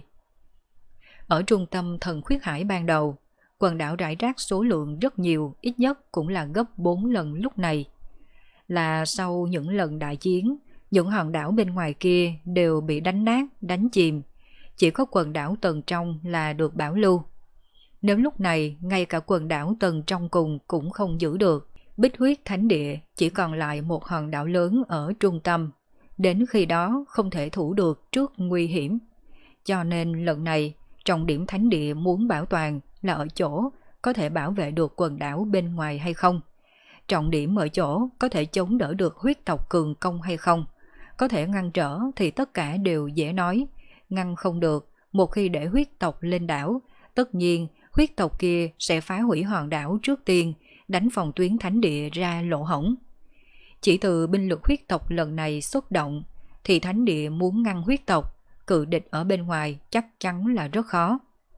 Ở trung tâm thần khuyết hải ban đầu, quần đảo rải rác số lượng rất nhiều, ít nhất cũng là gấp bốn lần lúc này. Là sau những lần đại chiến, những hòn đảo bên ngoài kia đều bị đánh nát, đánh chìm. Chỉ có quần đảo tầng trong là được bảo lưu. Nếu lúc này ngay cả quần đảo tầng trong cùng cũng không giữ được, Bích Huyết Thánh Địa chỉ còn lại một hòn đảo lớn ở trung tâm. Đến khi đó không thể thủ được trước nguy hiểm. Cho nên lần này trọng điểm Thánh Địa muốn bảo toàn là ở chỗ có thể bảo vệ được quần đảo bên ngoài hay không. Trọng điểm ở chỗ có thể chống đỡ được huyết tộc cường công hay không. Có thể ngăn trở thì tất cả đều dễ nói. Ngăn không được, một khi để huyết tộc lên đảo, tất nhiên huyết tộc kia sẽ phá hủy hòn đảo trước tiên, đánh phòng tuyến Thánh Địa ra lỗ hổng. Chỉ từ binh lực huyết tộc lần này xuất động, thì Thánh Địa muốn ngăn huyết tộc, cự địch ở bên ngoài chắc chắn là rất khó.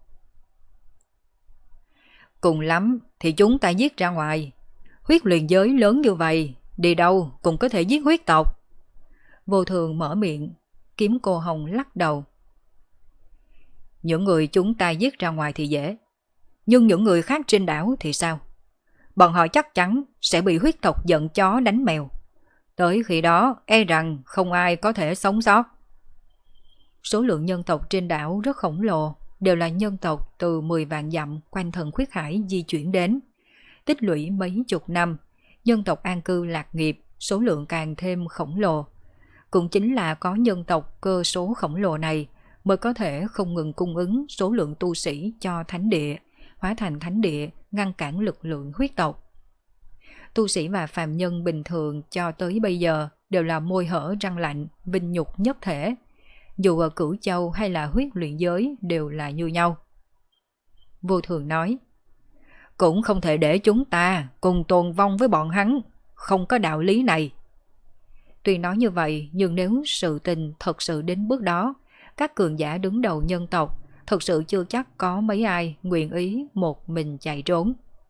Cùng lắm thì chúng ta giết ra ngoài. Huyết luyện giới lớn như vậy, đi đâu cũng có thể giết huyết tộc. Vô Thường mở miệng, Kiếm Cô Hồng lắc đầu. Những người chúng ta giết ra ngoài thì dễ, nhưng những người khác trên đảo thì sao? Bọn họ chắc chắn sẽ bị huyết tộc giận chó đánh mèo. Tới khi đó e rằng không ai có thể sống sót. Số lượng nhân tộc trên đảo rất khổng lồ, đều là nhân tộc từ mười vạn dặm quanh thần khuyết hải di chuyển đến. Tích lũy mấy chục năm, nhân tộc an cư lạc nghiệp, số lượng càng thêm khổng lồ. Cũng chính là có nhân tộc cơ số khổng lồ này mới có thể không ngừng cung ứng số lượng tu sĩ cho Thánh Địa, hóa thành Thánh Địa ngăn cản lực lượng huyết tộc. Tu sĩ và phàm nhân bình thường cho tới bây giờ đều là môi hở răng lạnh, vinh nhục nhất thể. Dù ở Cửu Châu hay là huyết luyện giới đều là như nhau. Vô Thường nói, cũng không thể để chúng ta cùng tồn vong với bọn hắn, không có đạo lý này. Tuy nói như vậy, nhưng nếu sự tình thật sự đến bước đó, các cường giả đứng đầu nhân tộc thật sự chưa chắc có mấy ai nguyện ý một mình chạy trốn.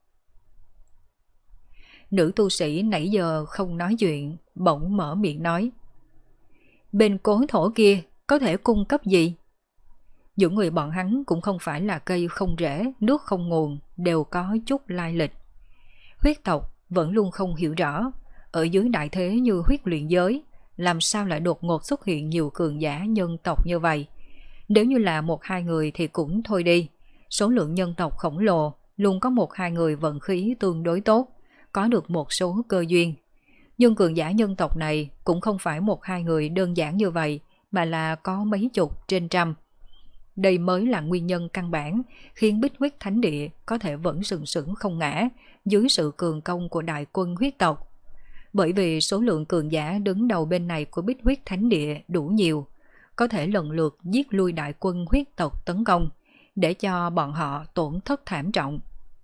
Nữ tu sĩ nãy giờ không nói chuyện, bỗng mở miệng nói, bên cố thổ kia có thể cung cấp gì? Những người bọn hắn cũng không phải là cây không rễ, nước không nguồn, đều có chút lai lịch. Huyết tộc vẫn luôn không hiểu rõ, ở dưới đại thế như huyết luyện giới, làm sao lại đột ngột xuất hiện nhiều cường giả nhân tộc như vậy. Nếu như là một hai người thì cũng thôi đi, số lượng nhân tộc khổng lồ, luôn có một hai người vận khí tương đối tốt, có được một số cơ duyên. Nhưng cường giả nhân tộc này cũng không phải một hai người đơn giản như vậy, mà là có mấy chục trên trăm. Đây mới là nguyên nhân căn bản khiến Bích Huyết Thánh Địa có thể vẫn sừng sững không ngã dưới sự cường công của đại quân huyết tộc. Bởi vì số lượng cường giả đứng đầu bên này của Bích Huyết Thánh Địa đủ nhiều, có thể lần lượt giết lui đại quân huyết tộc tấn công, để cho bọn họ tổn thất thảm trọng.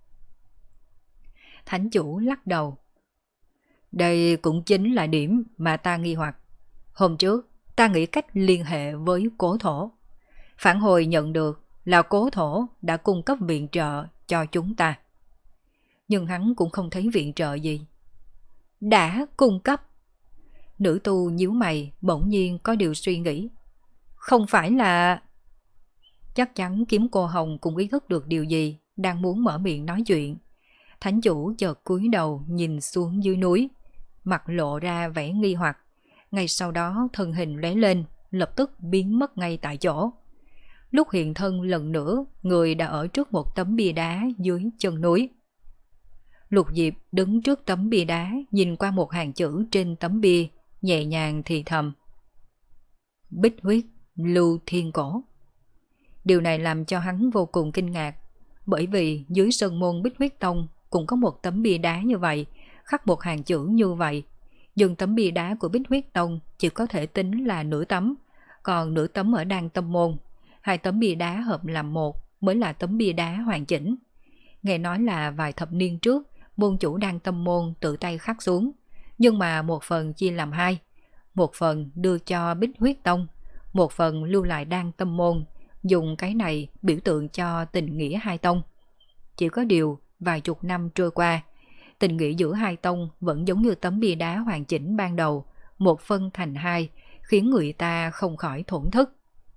Thánh chủ lắc đầu. Đây cũng chính là điểm mà ta nghi hoặc. Hôm trước, ta nghĩ cách liên hệ với cố thổ. Phản hồi nhận được là cố thổ đã cung cấp viện trợ cho chúng ta. Nhưng hắn cũng không thấy viện trợ gì. Đã cung cấp. Nữ tu nhíu mày, bỗng nhiên có điều suy nghĩ. Không phải là... Chắc chắn Kiếm Cô Hồng cũng ý thức được điều gì, đang muốn mở miệng nói chuyện. Thánh chủ chợt cúi đầu nhìn xuống dưới núi, mặt lộ ra vẻ nghi hoặc. Ngay sau đó thân hình lóe lên, lập tức biến mất ngay tại chỗ. Lúc hiện thân lần nữa, người đã ở trước một tấm bia đá dưới chân núi. Lục Diệp đứng trước tấm bia đá, nhìn qua một hàng chữ trên tấm bia, nhẹ nhàng thì thầm. Bích huyết, lưu thiên cổ. Điều này làm cho hắn vô cùng kinh ngạc, bởi vì dưới sơn môn Bích Huyết Tông cũng có một tấm bia đá như vậy, khắc một hàng chữ như vậy. Nhưng tấm bia đá của Bích Huyết Tông chỉ có thể tính là nửa tấm, còn nửa tấm ở Đan Tâm Môn. Hai tấm bia đá hợp làm một mới là tấm bia đá hoàn chỉnh. Nghe nói là vài thập niên trước, môn chủ Đan Tâm Môn tự tay khắc xuống, nhưng mà một phần chia làm hai. Một phần đưa cho Bích Huyết Tông, một phần lưu lại Đan Tâm Môn, dùng cái này biểu tượng cho tình nghĩa hai tông. Chỉ có điều, vài chục năm trôi qua, tình nghĩa giữa hai tông vẫn giống như tấm bia đá hoàn chỉnh ban đầu, một phân thành hai, khiến người ta không khỏi thổn thức.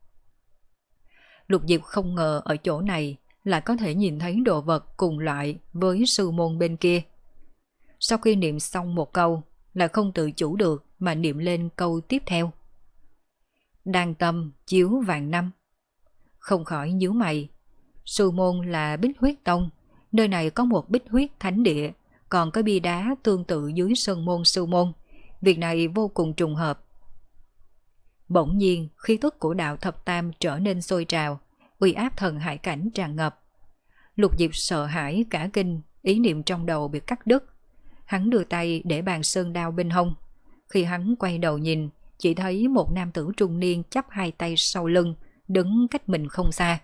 Lục Diệp không ngờ ở chỗ này lại có thể nhìn thấy đồ vật cùng loại với sư môn bên kia. Sau khi niệm xong một câu, lại không tự chủ được mà niệm lên câu tiếp theo. Đan tâm chiếu vạn năm. Không khỏi nhíu mày. Sư môn là Bích Huyết Tông, nơi này có một Bích Huyết Thánh Địa, còn có bia đá tương tự dưới sơn môn sư môn. Việc này vô cùng trùng hợp. Bỗng nhiên, khí tức của đạo thập tam trở nên sôi trào, uy áp thần hải cảnh tràn ngập. Lục Diệp sợ hãi cả kinh, ý niệm trong đầu bị cắt đứt. Hắn đưa tay để bàn sơn đao bên hông. Khi hắn quay đầu nhìn, chỉ thấy một nam tử trung niên chắp hai tay sau lưng, đứng cách mình không xa.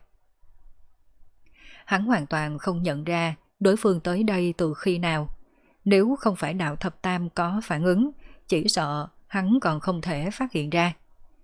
Hắn hoàn toàn không nhận ra đối phương tới đây từ khi nào. Nếu không phải đạo thập tam có phản ứng, chỉ sợ hắn còn không thể phát hiện ra.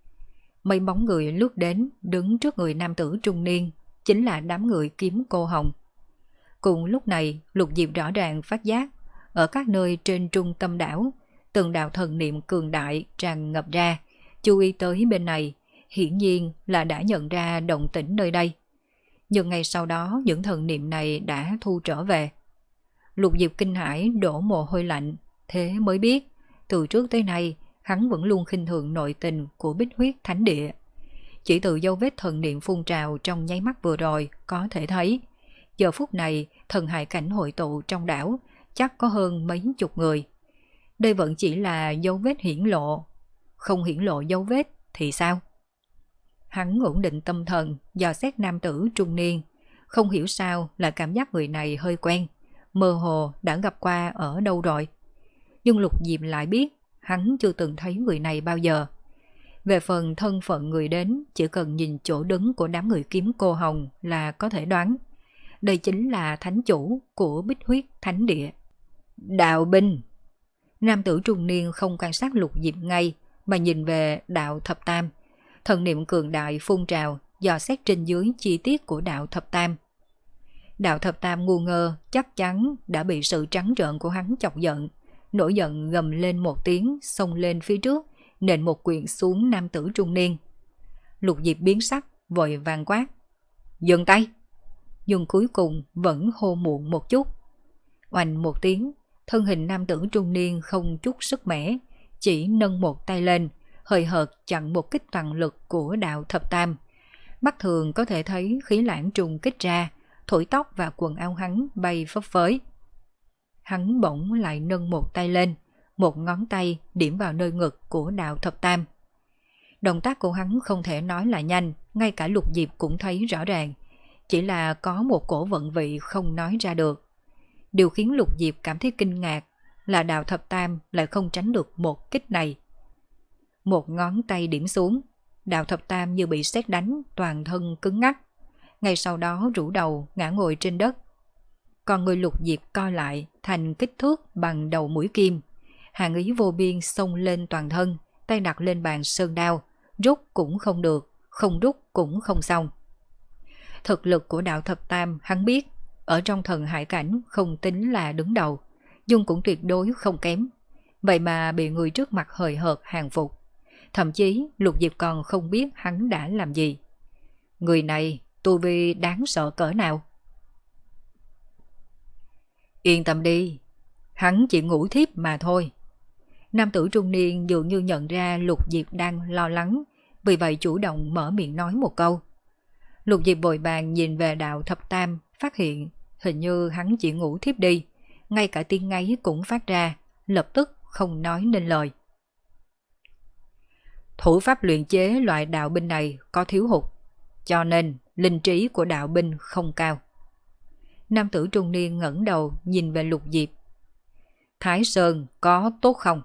Mấy bóng người lướt đến, đứng trước người nam tử trung niên, chính là đám người Kiếm Cô Hồng. Cùng lúc này, Lục Diệp rõ ràng phát giác, ở các nơi trên trung tâm đảo, từng đạo thần niệm cường đại tràn ngập ra, chú ý tới bên này, hiển nhiên là đã nhận ra động tĩnh nơi đây. Nhưng ngay sau đó những thần niệm này đã thu trở về. Lục Diệp kinh hãi đổ mồ hôi lạnh, thế mới biết, từ trước tới nay hắn vẫn luôn khinh thường nội tình của Bích Huyết Thánh Địa. Chỉ từ dấu vết thần niệm phun trào trong nháy mắt vừa rồi có thể thấy, giờ phút này thần hải cảnh hội tụ trong đảo chắc có hơn mấy chục người. Đây vẫn chỉ là dấu vết hiển lộ, không hiển lộ dấu vết thì sao? Hắn ổn định tâm thần, dò xét nam tử trung niên, không hiểu sao là cảm giác người này hơi quen, mơ hồ đã gặp qua ở đâu rồi. Nhưng Lục Diệp lại biết hắn chưa từng thấy người này bao giờ. Về phần thân phận người đến, chỉ cần nhìn chỗ đứng của đám người Kiếm Cô Hồng là có thể đoán. Đây chính là thánh chủ của Bích Huyết Thánh Địa. Đạo binh. Nam tử trung niên không quan sát Lục Diệp ngay, mà nhìn về đạo thập tam. Thần niệm cường đại phun trào, dò xét trên dưới chi tiết của đạo thập tam. Đạo thập tam ngu ngơ, chắc chắn đã bị sự trắng trợn của hắn chọc giận. Nổi giận gầm lên một tiếng, xông lên phía trước, nện một quyền xuống nam tử trung niên. Lục Diệp biến sắc, vội vàng quát. Dừng tay! Nhưng cuối cùng vẫn hô muộn một chút. Oanh một tiếng, thân hình nam tử trung niên không chút sức mẻ, chỉ nâng một tay lên, hời hợt chặn một kích toàn lực của đạo thập tam. Mắt thường có thể thấy khí lãng trùng kích ra, thổi tóc và quần áo hắn bay phấp phới. Hắn bỗng lại nâng một tay lên, một ngón tay điểm vào nơi ngực của đạo thập tam. Động tác của hắn không thể nói là nhanh, ngay cả Lục Diệp cũng thấy rõ ràng, chỉ là có một cổ vận vị không nói ra được. Điều khiến Lục Diệp cảm thấy kinh ngạc là đạo thập tam lại không tránh được một kích này. Một ngón tay điểm xuống, đạo thập tam như bị sét đánh, toàn thân cứng ngắc. Ngay sau đó rũ đầu ngã ngồi trên đất. Còn người Lục Diệp co lại thành kích thước bằng đầu mũi kim. Hàn ý vô biên xông lên toàn thân, tay đặt lên bàn sơn đao, rút cũng không được, không rút cũng không xong. Thực lực của đạo thập tam hắn biết, ở trong thần hải cảnh không tính là đứng đầu, nhưng cũng tuyệt đối không kém. Vậy mà bị người trước mặt hời hợt hàng phục. Thậm chí Lục Diệp còn không biết hắn đã làm gì. Người này tu vi đáng sợ cỡ nào? Yên tâm đi, hắn chỉ ngủ thiếp mà thôi. Nam tử trung niên dường như nhận ra Lục Diệp đang lo lắng, vì vậy chủ động mở miệng nói một câu. Lục Diệp vội vàng nhìn về đạo thập tam, phát hiện hình như hắn chỉ ngủ thiếp đi, ngay cả tiếng ngáy cũng phát ra, lập tức không nói nên lời. Thủ pháp luyện chế loại đạo binh này có thiếu hụt, cho nên linh trí của đạo binh không cao. Nam tử trung niên ngẩng đầu nhìn về Lục Diệp. Thái Sơn có tốt không?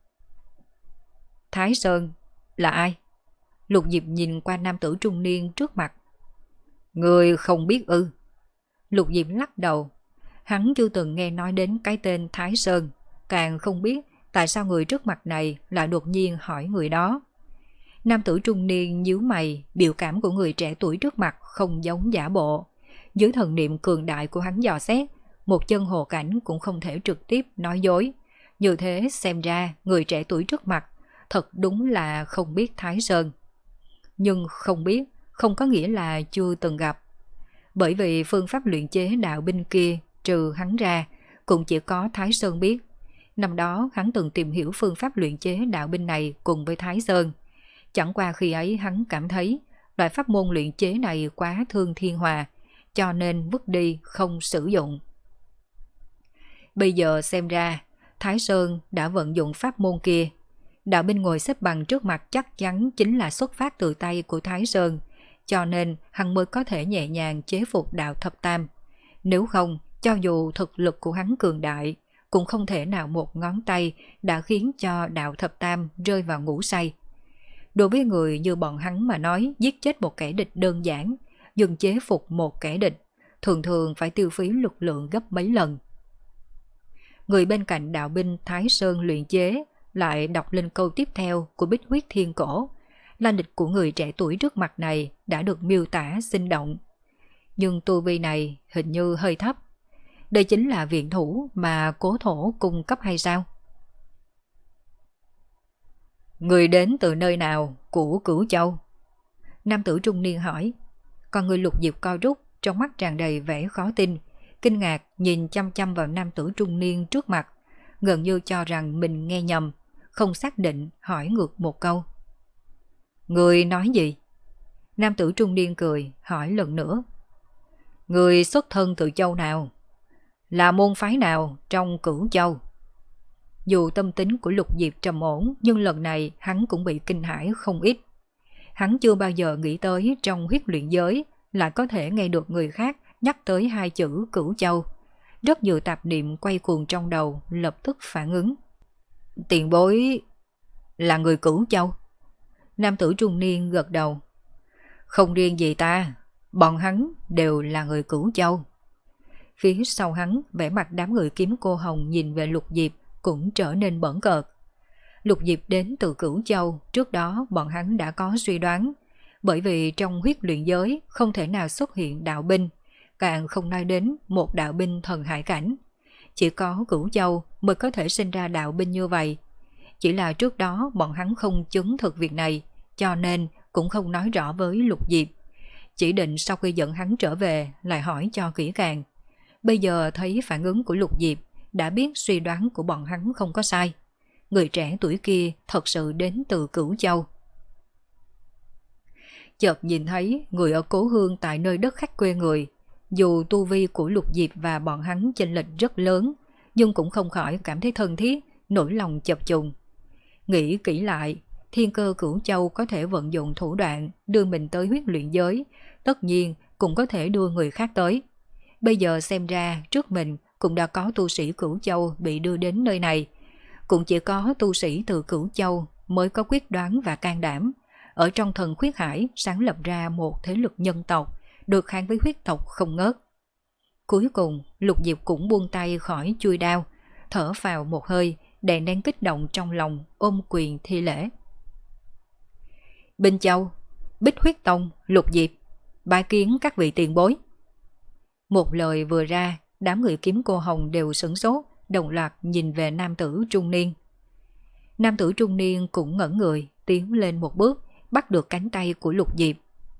Thái Sơn là ai? Lục Diệp nhìn qua nam tử trung niên trước mặt. Người không biết ư? Lục Diệp lắc đầu. Hắn chưa từng nghe nói đến cái tên Thái Sơn, càng không biết tại sao người trước mặt này lại đột nhiên hỏi người đó. Nam tử trung niên nhíu mày, biểu cảm của người trẻ tuổi trước mặt không giống giả bộ. Dưới thần niệm cường đại của hắn dò xét, một chân hồ cảnh cũng không thể trực tiếp nói dối. Như thế xem ra người trẻ tuổi trước mặt thật đúng là không biết Thái Sơn. Nhưng không biết không có nghĩa là chưa từng gặp. Bởi vì phương pháp luyện chế đạo binh kia trừ hắn ra cũng chỉ có Thái Sơn biết. Năm đó hắn từng tìm hiểu phương pháp luyện chế đạo binh này cùng với Thái Sơn. Chẳng qua khi ấy hắn cảm thấy loại pháp môn luyện chế này quá thương thiên hòa, cho nên vứt đi không sử dụng. Bây giờ xem ra Thái Sơn đã vận dụng pháp môn kia. Đạo binh ngồi xếp bằng trước mặt chắc chắn chính là xuất phát từ tay của Thái Sơn, cho nên hắn mới có thể nhẹ nhàng chế phục đạo thập tam. Nếu không, cho dù thực lực của hắn cường đại, cũng không thể nào một ngón tay đã khiến cho đạo thập tam rơi vào ngủ say. Đối với người như bọn hắn mà nói, giết chết một kẻ địch đơn giản, nhưng chế phục một kẻ địch thường thường phải tiêu phí lực lượng gấp mấy lần. Người bên cạnh đạo binh Thái Sơn luyện chế lại đọc lên câu tiếp theo của Bích Huyết Thiên Cổ. Lai lịch của người trẻ tuổi trước mặt này đã được miêu tả sinh động. Nhưng tu vi này hình như hơi thấp. Đây chính là viện thủ mà Cố Thổ cung cấp hay sao? Người đến từ nơi nào của Cửu Châu? Nam tử trung niên hỏi. Còn người Lục Diệp co rút, trong mắt tràn đầy vẻ khó tin, kinh ngạc nhìn chăm chăm vào nam tử trung niên trước mặt, gần như cho rằng mình nghe nhầm, không xác định hỏi ngược một câu. Người nói gì? Nam tử trung niên cười, hỏi lần nữa. Người xuất thân từ châu nào? Là môn phái nào trong Cửu Châu? Dù tâm tính của Lục Diệp trầm ổn, nhưng lần này hắn cũng bị kinh hãi không ít. Hắn chưa bao giờ nghĩ tới trong huyết luyện giới lại có thể nghe được người khác nhắc tới hai chữ Cửu Châu. Rất nhiều tạp niệm quay cuồng trong đầu, lập tức phản ứng. Tiền bối là người Cửu Châu? Nam tử trung niên gật đầu. Không riêng gì ta, bọn hắn đều là người Cửu Châu. Phía sau hắn, vẻ mặt đám người kiếm cô hồng nhìn về Lục Diệp cũng trở nên bẩn cợt. Lục Diệp đến từ Cửu Châu, trước đó bọn hắn đã có suy đoán, bởi vì trong huyết luyện giới không thể nào xuất hiện đạo binh, càng không nói đến một đạo binh thần hải cảnh. Chỉ có Cửu Châu mới có thể sinh ra đạo binh như vậy. Chỉ là trước đó bọn hắn không chứng thực việc này, cho nên cũng không nói rõ với Lục Diệp. Chỉ định sau khi dẫn hắn trở về lại hỏi cho kỹ càng. Bây giờ thấy phản ứng của Lục Diệp, đã biết suy đoán của bọn hắn không có sai. Người trẻ tuổi kia thật sự đến từ Cửu Châu. Chợt nhìn thấy người ở cố hương tại nơi đất khách quê người, dù tu vi của Lục Diệp và bọn hắn chênh lệch rất lớn, nhưng cũng không khỏi cảm thấy thân thiết, nỗi lòng chập trùng. Nghĩ kỹ lại, thiên cơ Cửu Châu có thể vận dụng thủ đoạn đưa mình tới huyết luyện giới, tất nhiên cũng có thể đưa người khác tới. Bây giờ xem ra trước mình cũng đã có tu sĩ Cửu Châu bị đưa đến nơi này. Cũng chỉ có tu sĩ từ Cửu Châu mới có quyết đoán và can đảm, ở trong thần khuyết hải sáng lập ra một thế lực nhân tộc, được kháng với huyết tộc không ngớt. Cuối cùng, Lục Diệp cũng buông tay khỏi chuôi đao, thở vào một hơi, đè nén kích động trong lòng, ôm quyền thi lễ. Binh Châu, Bích Huyết Tông, Lục Diệp, bái kiến các vị tiền bối. Một lời vừa ra, đám người kiếm cô hồng đều sửng sốt, đồng loạt nhìn về nam tử trung niên. Nam tử trung niên cũng ngẩn người, tiến lên một bước, bắt được cánh tay của Lục Diệp.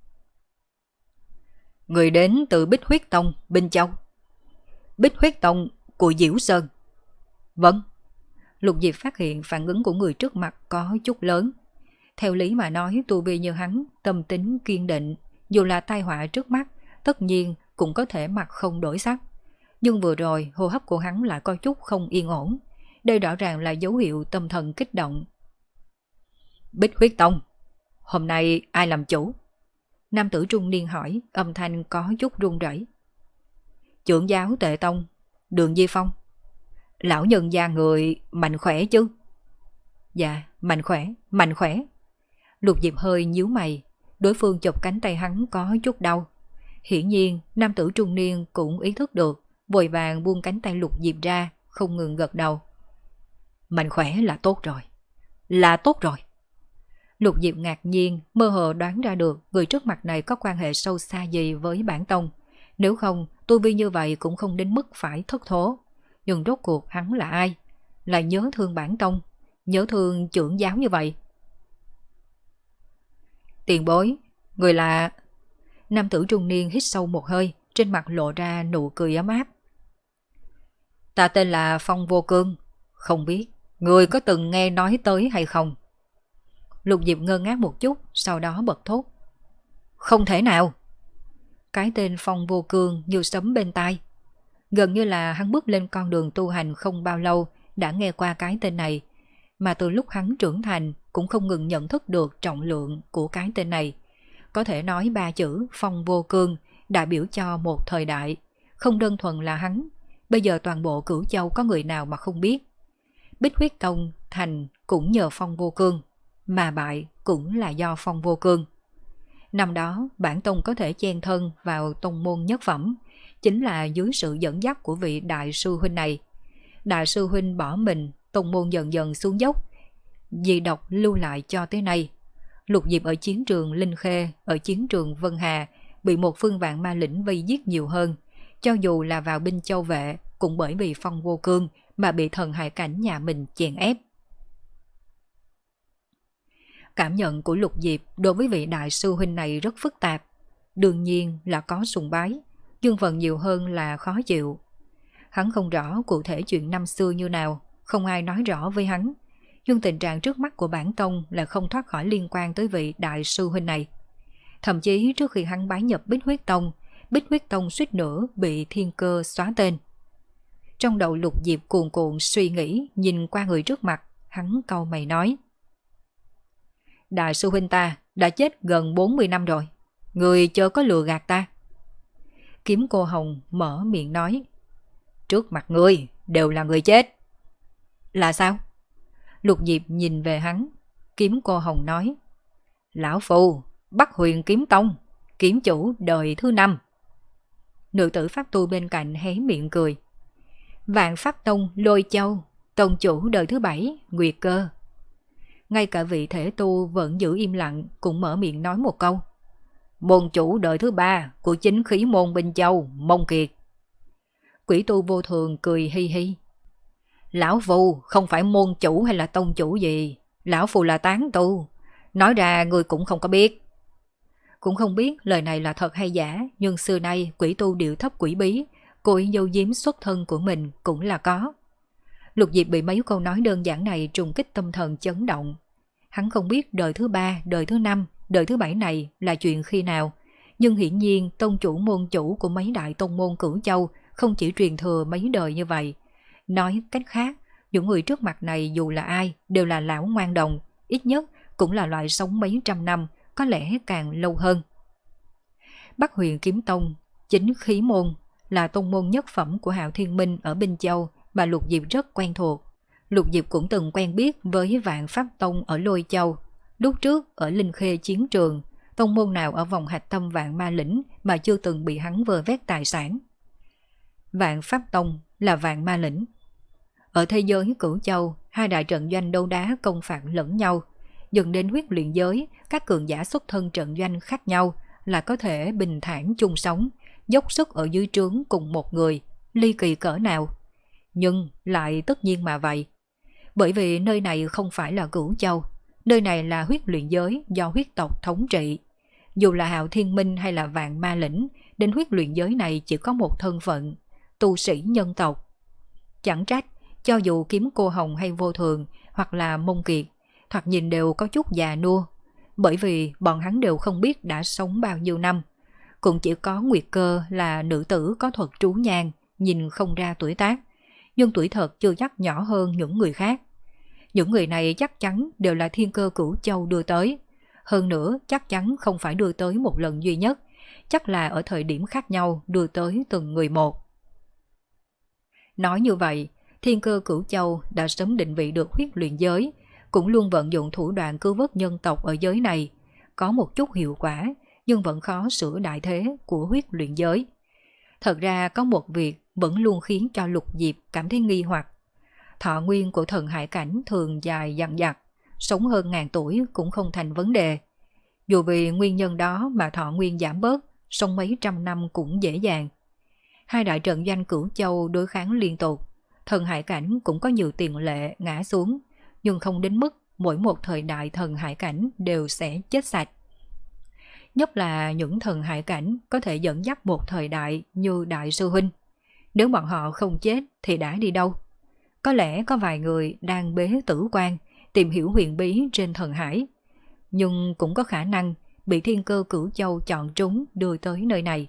Người đến từ Bích Huyết Tông, Binh Châu. Bích Huyết Tông của Diễu Sơn. Vâng. Lục Diệp phát hiện phản ứng của người trước mặt có chút lớn. Theo lý mà nói, tu vi như hắn, tâm tính kiên định, dù là tai họa trước mắt, tất nhiên cũng có thể mặt không đổi sắc. Nhưng vừa rồi, hô hấp của hắn lại có chút không yên ổn. Đây rõ ràng là dấu hiệu tâm thần kích động. Bích Huyết Tông, hôm nay ai làm chủ? Nam tử trung niên hỏi, âm thanh có chút run rẩy. Trưởng giáo Tệ Tông, Đường Di Phong. Lão nhân gia người mạnh khỏe chứ? Dạ, mạnh khỏe, mạnh khỏe. Lục Diệp hơi nhíu mày, đối phương chụp cánh tay hắn có chút đau. Hiển nhiên, nam tử trung niên cũng ý thức được, vội vàng buông cánh tay Lục Diệp ra, không ngừng gật đầu. Mạnh khỏe là tốt rồi, là tốt rồi. Lục Diệp ngạc nhiên, mơ hồ đoán ra được người trước mặt này có quan hệ sâu xa gì với bản tông. Nếu không, tu vi như vậy cũng không đến mức phải thất thố. Nhưng rốt cuộc hắn là ai? Là nhớ thương bản tông, nhớ thương trưởng giáo như vậy. Tiền bối, người là... Nam tử trung niên hít sâu một hơi, trên mặt lộ ra nụ cười ấm áp. Ta tên là Phong Vô Cương, không biết người có từng nghe nói tới hay không? Lục Diệp ngơ ngác một chút, sau đó bật thốt. Không thể nào. Cái tên Phong Vô Cương như sấm bên tai. Gần như là hắn bước lên con đường tu hành không bao lâu đã nghe qua cái tên này, mà từ lúc hắn trưởng thành cũng không ngừng nhận thức được trọng lượng của cái tên này. Có thể nói ba chữ Phong Vô Cương đại biểu cho một thời đại, không đơn thuần là hắn. Bây giờ toàn bộ Cửu Châu có người nào mà không biết. Bích Huyết Tông thành cũng nhờ Phong Vô Cương, mà bại cũng là do Phong Vô Cương. Năm đó bản tông có thể chen thân vào tông môn nhất phẩm, chính là dưới sự dẫn dắt của vị đại sư huynh này. Đại sư huynh bỏ mình, tông môn dần dần xuống dốc, dị độc lưu lại cho tới nay. Lục Diệp ở chiến trường Linh Khê, ở chiến trường Vân Hà bị một phương vạn ma lĩnh vây giết nhiều hơn. Cho dù là vào binh châu vệ, cũng bởi vì Phong Vô Cương mà bị thần hải cảnh nhà mình chèn ép. Cảm nhận của Lục Diệp đối với vị đại sư huynh này rất phức tạp. Đương nhiên là có sùng bái, nhưng phần nhiều hơn là khó chịu. Hắn không rõ cụ thể chuyện năm xưa như nào, không ai nói rõ với hắn. Nhưng tình trạng trước mắt của bản tông là không thoát khỏi liên quan tới vị đại sư huynh này. Thậm chí trước khi hắn bái nhập Bích Huyết Tông, Bích Huyết Tông suýt nữa bị thiên cơ xóa tên. Trong đầu Lục Diệp cuồn cuộn suy nghĩ, nhìn qua người trước mặt, hắn cau mày nói. Đại sư huynh ta đã chết gần bốn mươi năm rồi, người chớ có lừa gạt ta. Kiếm Cô Hồng mở miệng nói. Trước mặt ngươi đều là người chết. Là sao? Lục Diệp nhìn về hắn. Kiếm Cô Hồng nói. Lão Phu, Bắc Huyền Kiếm Tông, kiếm chủ đời thứ năm. Nữ tử pháp tu bên cạnh hé miệng cười. Vạn Pháp Tông Lôi Châu, tông chủ đời thứ bảy, Nguyệt Cơ. Ngay cả vị thể tu vẫn giữ im lặng cũng mở miệng nói một câu. Môn chủ đời thứ ba của chính khí môn Binh Châu, Mông Kiệt. Quỷ tu vô thường cười hi hi. Lão Phu không phải môn chủ hay là tông chủ gì, lão Phu là tán tu. Nói ra người cũng không có biết. Cũng không biết lời này là thật hay giả, nhưng xưa nay quỷ tu điệu thấp quỷ bí, cô ý dâu giếm xuất thân của mình cũng là có. Lục Diệp bị mấy câu nói đơn giản này trùng kích tâm thần chấn động. Hắn không biết đời thứ ba, đời thứ năm, đời thứ bảy này là chuyện khi nào, nhưng hiển nhiên tông chủ môn chủ của mấy đại tông môn Cửu Châu không chỉ truyền thừa mấy đời như vậy. Nói cách khác, những người trước mặt này dù là ai đều là lão ngoan đồng, ít nhất cũng là loại sống mấy trăm năm, có lẽ càng lâu hơn. Bắc Huyền Kiếm Tông, chính khí môn, là tông môn nhất phẩm của Hạo Thiên Minh ở Binh Châu mà Lục Diệp rất quen thuộc. Lục Diệp cũng từng quen biết với Vạn Pháp Tông ở Lôi Châu. Lúc trước ở Linh Khê chiến trường, tông môn nào ở vòng hạch tâm Vạn Ma Lĩnh mà chưa từng bị hắn vơ vét tài sản. Vạn Pháp Tông là Vạn Ma Lĩnh. Ở thế giới Cửu Châu, hai đại trận doanh đấu đá công phạt lẫn nhau, dần đến huyết luyện giới, các cường giả xuất thân trận doanh khác nhau là có thể bình thản chung sống, dốc sức ở dưới trướng cùng một người, ly kỳ cỡ nào. Nhưng lại tất nhiên mà vậy. Bởi vì nơi này không phải là Cửu Châu, nơi này là huyết luyện giới do huyết tộc thống trị. Dù là Hạo Thiên Minh hay là Vạn Ma Lĩnh, đến huyết luyện giới này chỉ có một thân phận, tu sĩ nhân tộc. Chẳng trách, cho dù Kiếm Cô Hồng hay Vô Thường hoặc là Mông Kiệt, thoạt nhìn đều có chút già nua, bởi vì bọn hắn đều không biết đã sống bao nhiêu năm. Cũng chỉ có Nguyệt Cơ là nữ tử có thuật trú nhang, nhìn không ra tuổi tác, nhưng tuổi thật chưa chắc nhỏ hơn những người khác. Những người này chắc chắn đều là thiên cơ Cửu Châu đưa tới. Hơn nữa chắc chắn không phải đưa tới một lần duy nhất, chắc là ở thời điểm khác nhau đưa tới từng người một. Nói như vậy, thiên cơ Cửu Châu đã sớm định vị được huyết luyện giới, cũng luôn vận dụng thủ đoạn cứu vớt nhân tộc ở giới này. Có một chút hiệu quả, nhưng vẫn khó sửa đại thế của huyết luyện giới. Thật ra có một việc vẫn luôn khiến cho Lục Diệp cảm thấy nghi hoặc. Thọ nguyên của thần hải cảnh thường dài dằng dặc, sống hơn ngàn tuổi cũng không thành vấn đề. Dù vì nguyên nhân đó mà thọ nguyên giảm bớt, sống mấy trăm năm cũng dễ dàng. Hai đại trận doanh Cửu Châu đối kháng liên tục, thần hải cảnh cũng có nhiều tiền lệ ngã xuống, nhưng không đến mức mỗi một thời đại thần hải cảnh đều sẽ chết sạch. Nhất là những thần hải cảnh có thể dẫn dắt một thời đại như Đại sư huynh. Nếu bọn họ không chết thì đã đi đâu? Có lẽ có vài người đang bế tử quan, tìm hiểu huyền bí trên thần hải, nhưng cũng có khả năng bị thiên cơ Cửu Châu chọn trúng đưa tới nơi này.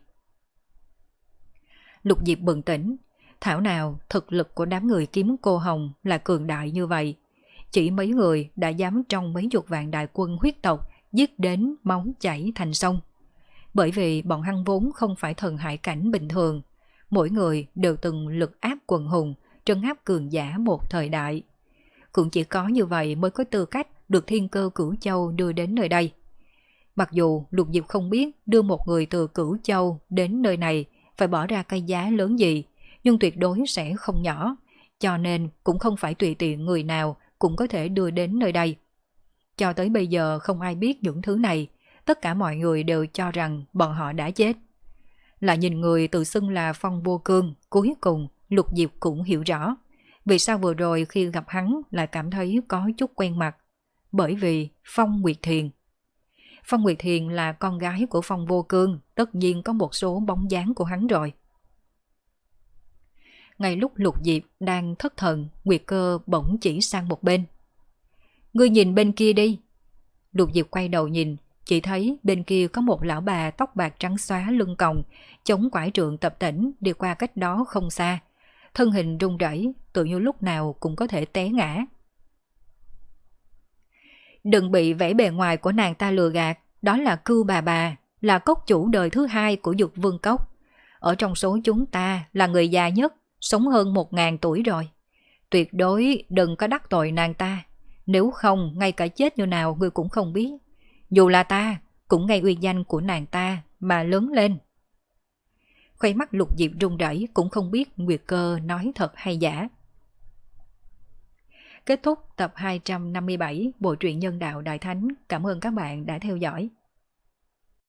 Lục Diệp bừng tỉnh, thảo nào thực lực của đám người Kiếm Cô Hồng là cường đại như vậy. Chỉ mấy người đã dám trong mấy chục vạn đại quân huyết tộc giết đến máu chảy thành sông. Bởi vì bọn hắn vốn không phải thần hải cảnh bình thường, mỗi người đều từng lực áp quần hùng, trấn áp cường giả một thời đại. Cũng chỉ có như vậy mới có tư cách được thiên cơ Cửu Châu đưa đến nơi đây. Mặc dù Lục Diệp không biết đưa một người từ Cửu Châu đến nơi này phải bỏ ra cái giá lớn gì, nhưng tuyệt đối sẽ không nhỏ, cho nên cũng không phải tùy tiện người nào cũng có thể đưa đến nơi đây. Cho tới bây giờ không ai biết những thứ này, tất cả mọi người đều cho rằng bọn họ đã chết. Lại nhìn người tự xưng là Phong Vô Cương, cuối cùng Lục Diệp cũng hiểu rõ vì sao vừa rồi khi gặp hắn lại cảm thấy có chút quen mặt. Bởi vì Phong Nguyệt Thiền. Phong Nguyệt Thiền là con gái của Phong Vô Cương, tất nhiên có một số bóng dáng của hắn rồi. Ngay lúc Lục Diệp đang thất thần, Nguyệt Cơ bỗng chỉ sang một bên. Ngươi nhìn bên kia đi. Lục Diệp quay đầu nhìn, chỉ thấy bên kia có một lão bà tóc bạc trắng xóa lưng còng, chống quải trượng tập tễnh đi qua cách đó không xa. Thân hình run rẩy, tự như lúc nào cũng có thể té ngã. Đừng bị vẻ bề ngoài của nàng ta lừa gạt, đó là Cưu bà bà, là cốc chủ đời thứ hai của Dực Vương Cốc. Ở trong số chúng ta là người già nhất, sống hơn một ngàn tuổi rồi. Tuyệt đối đừng có đắc tội nàng ta, nếu không ngay cả chết như nào ngươi cũng không biết. Dù là ta, cũng ngay uy danh của nàng ta mà lớn lên. Khoe mắt Lục Diệp run rẩy, cũng không biết Nguyệt Cơ nói thật hay giả. Kết thúc tập hai trăm năm mươi bảy Bộ truyện Nhân Đạo Đại Thánh. Cảm ơn các bạn đã theo dõi.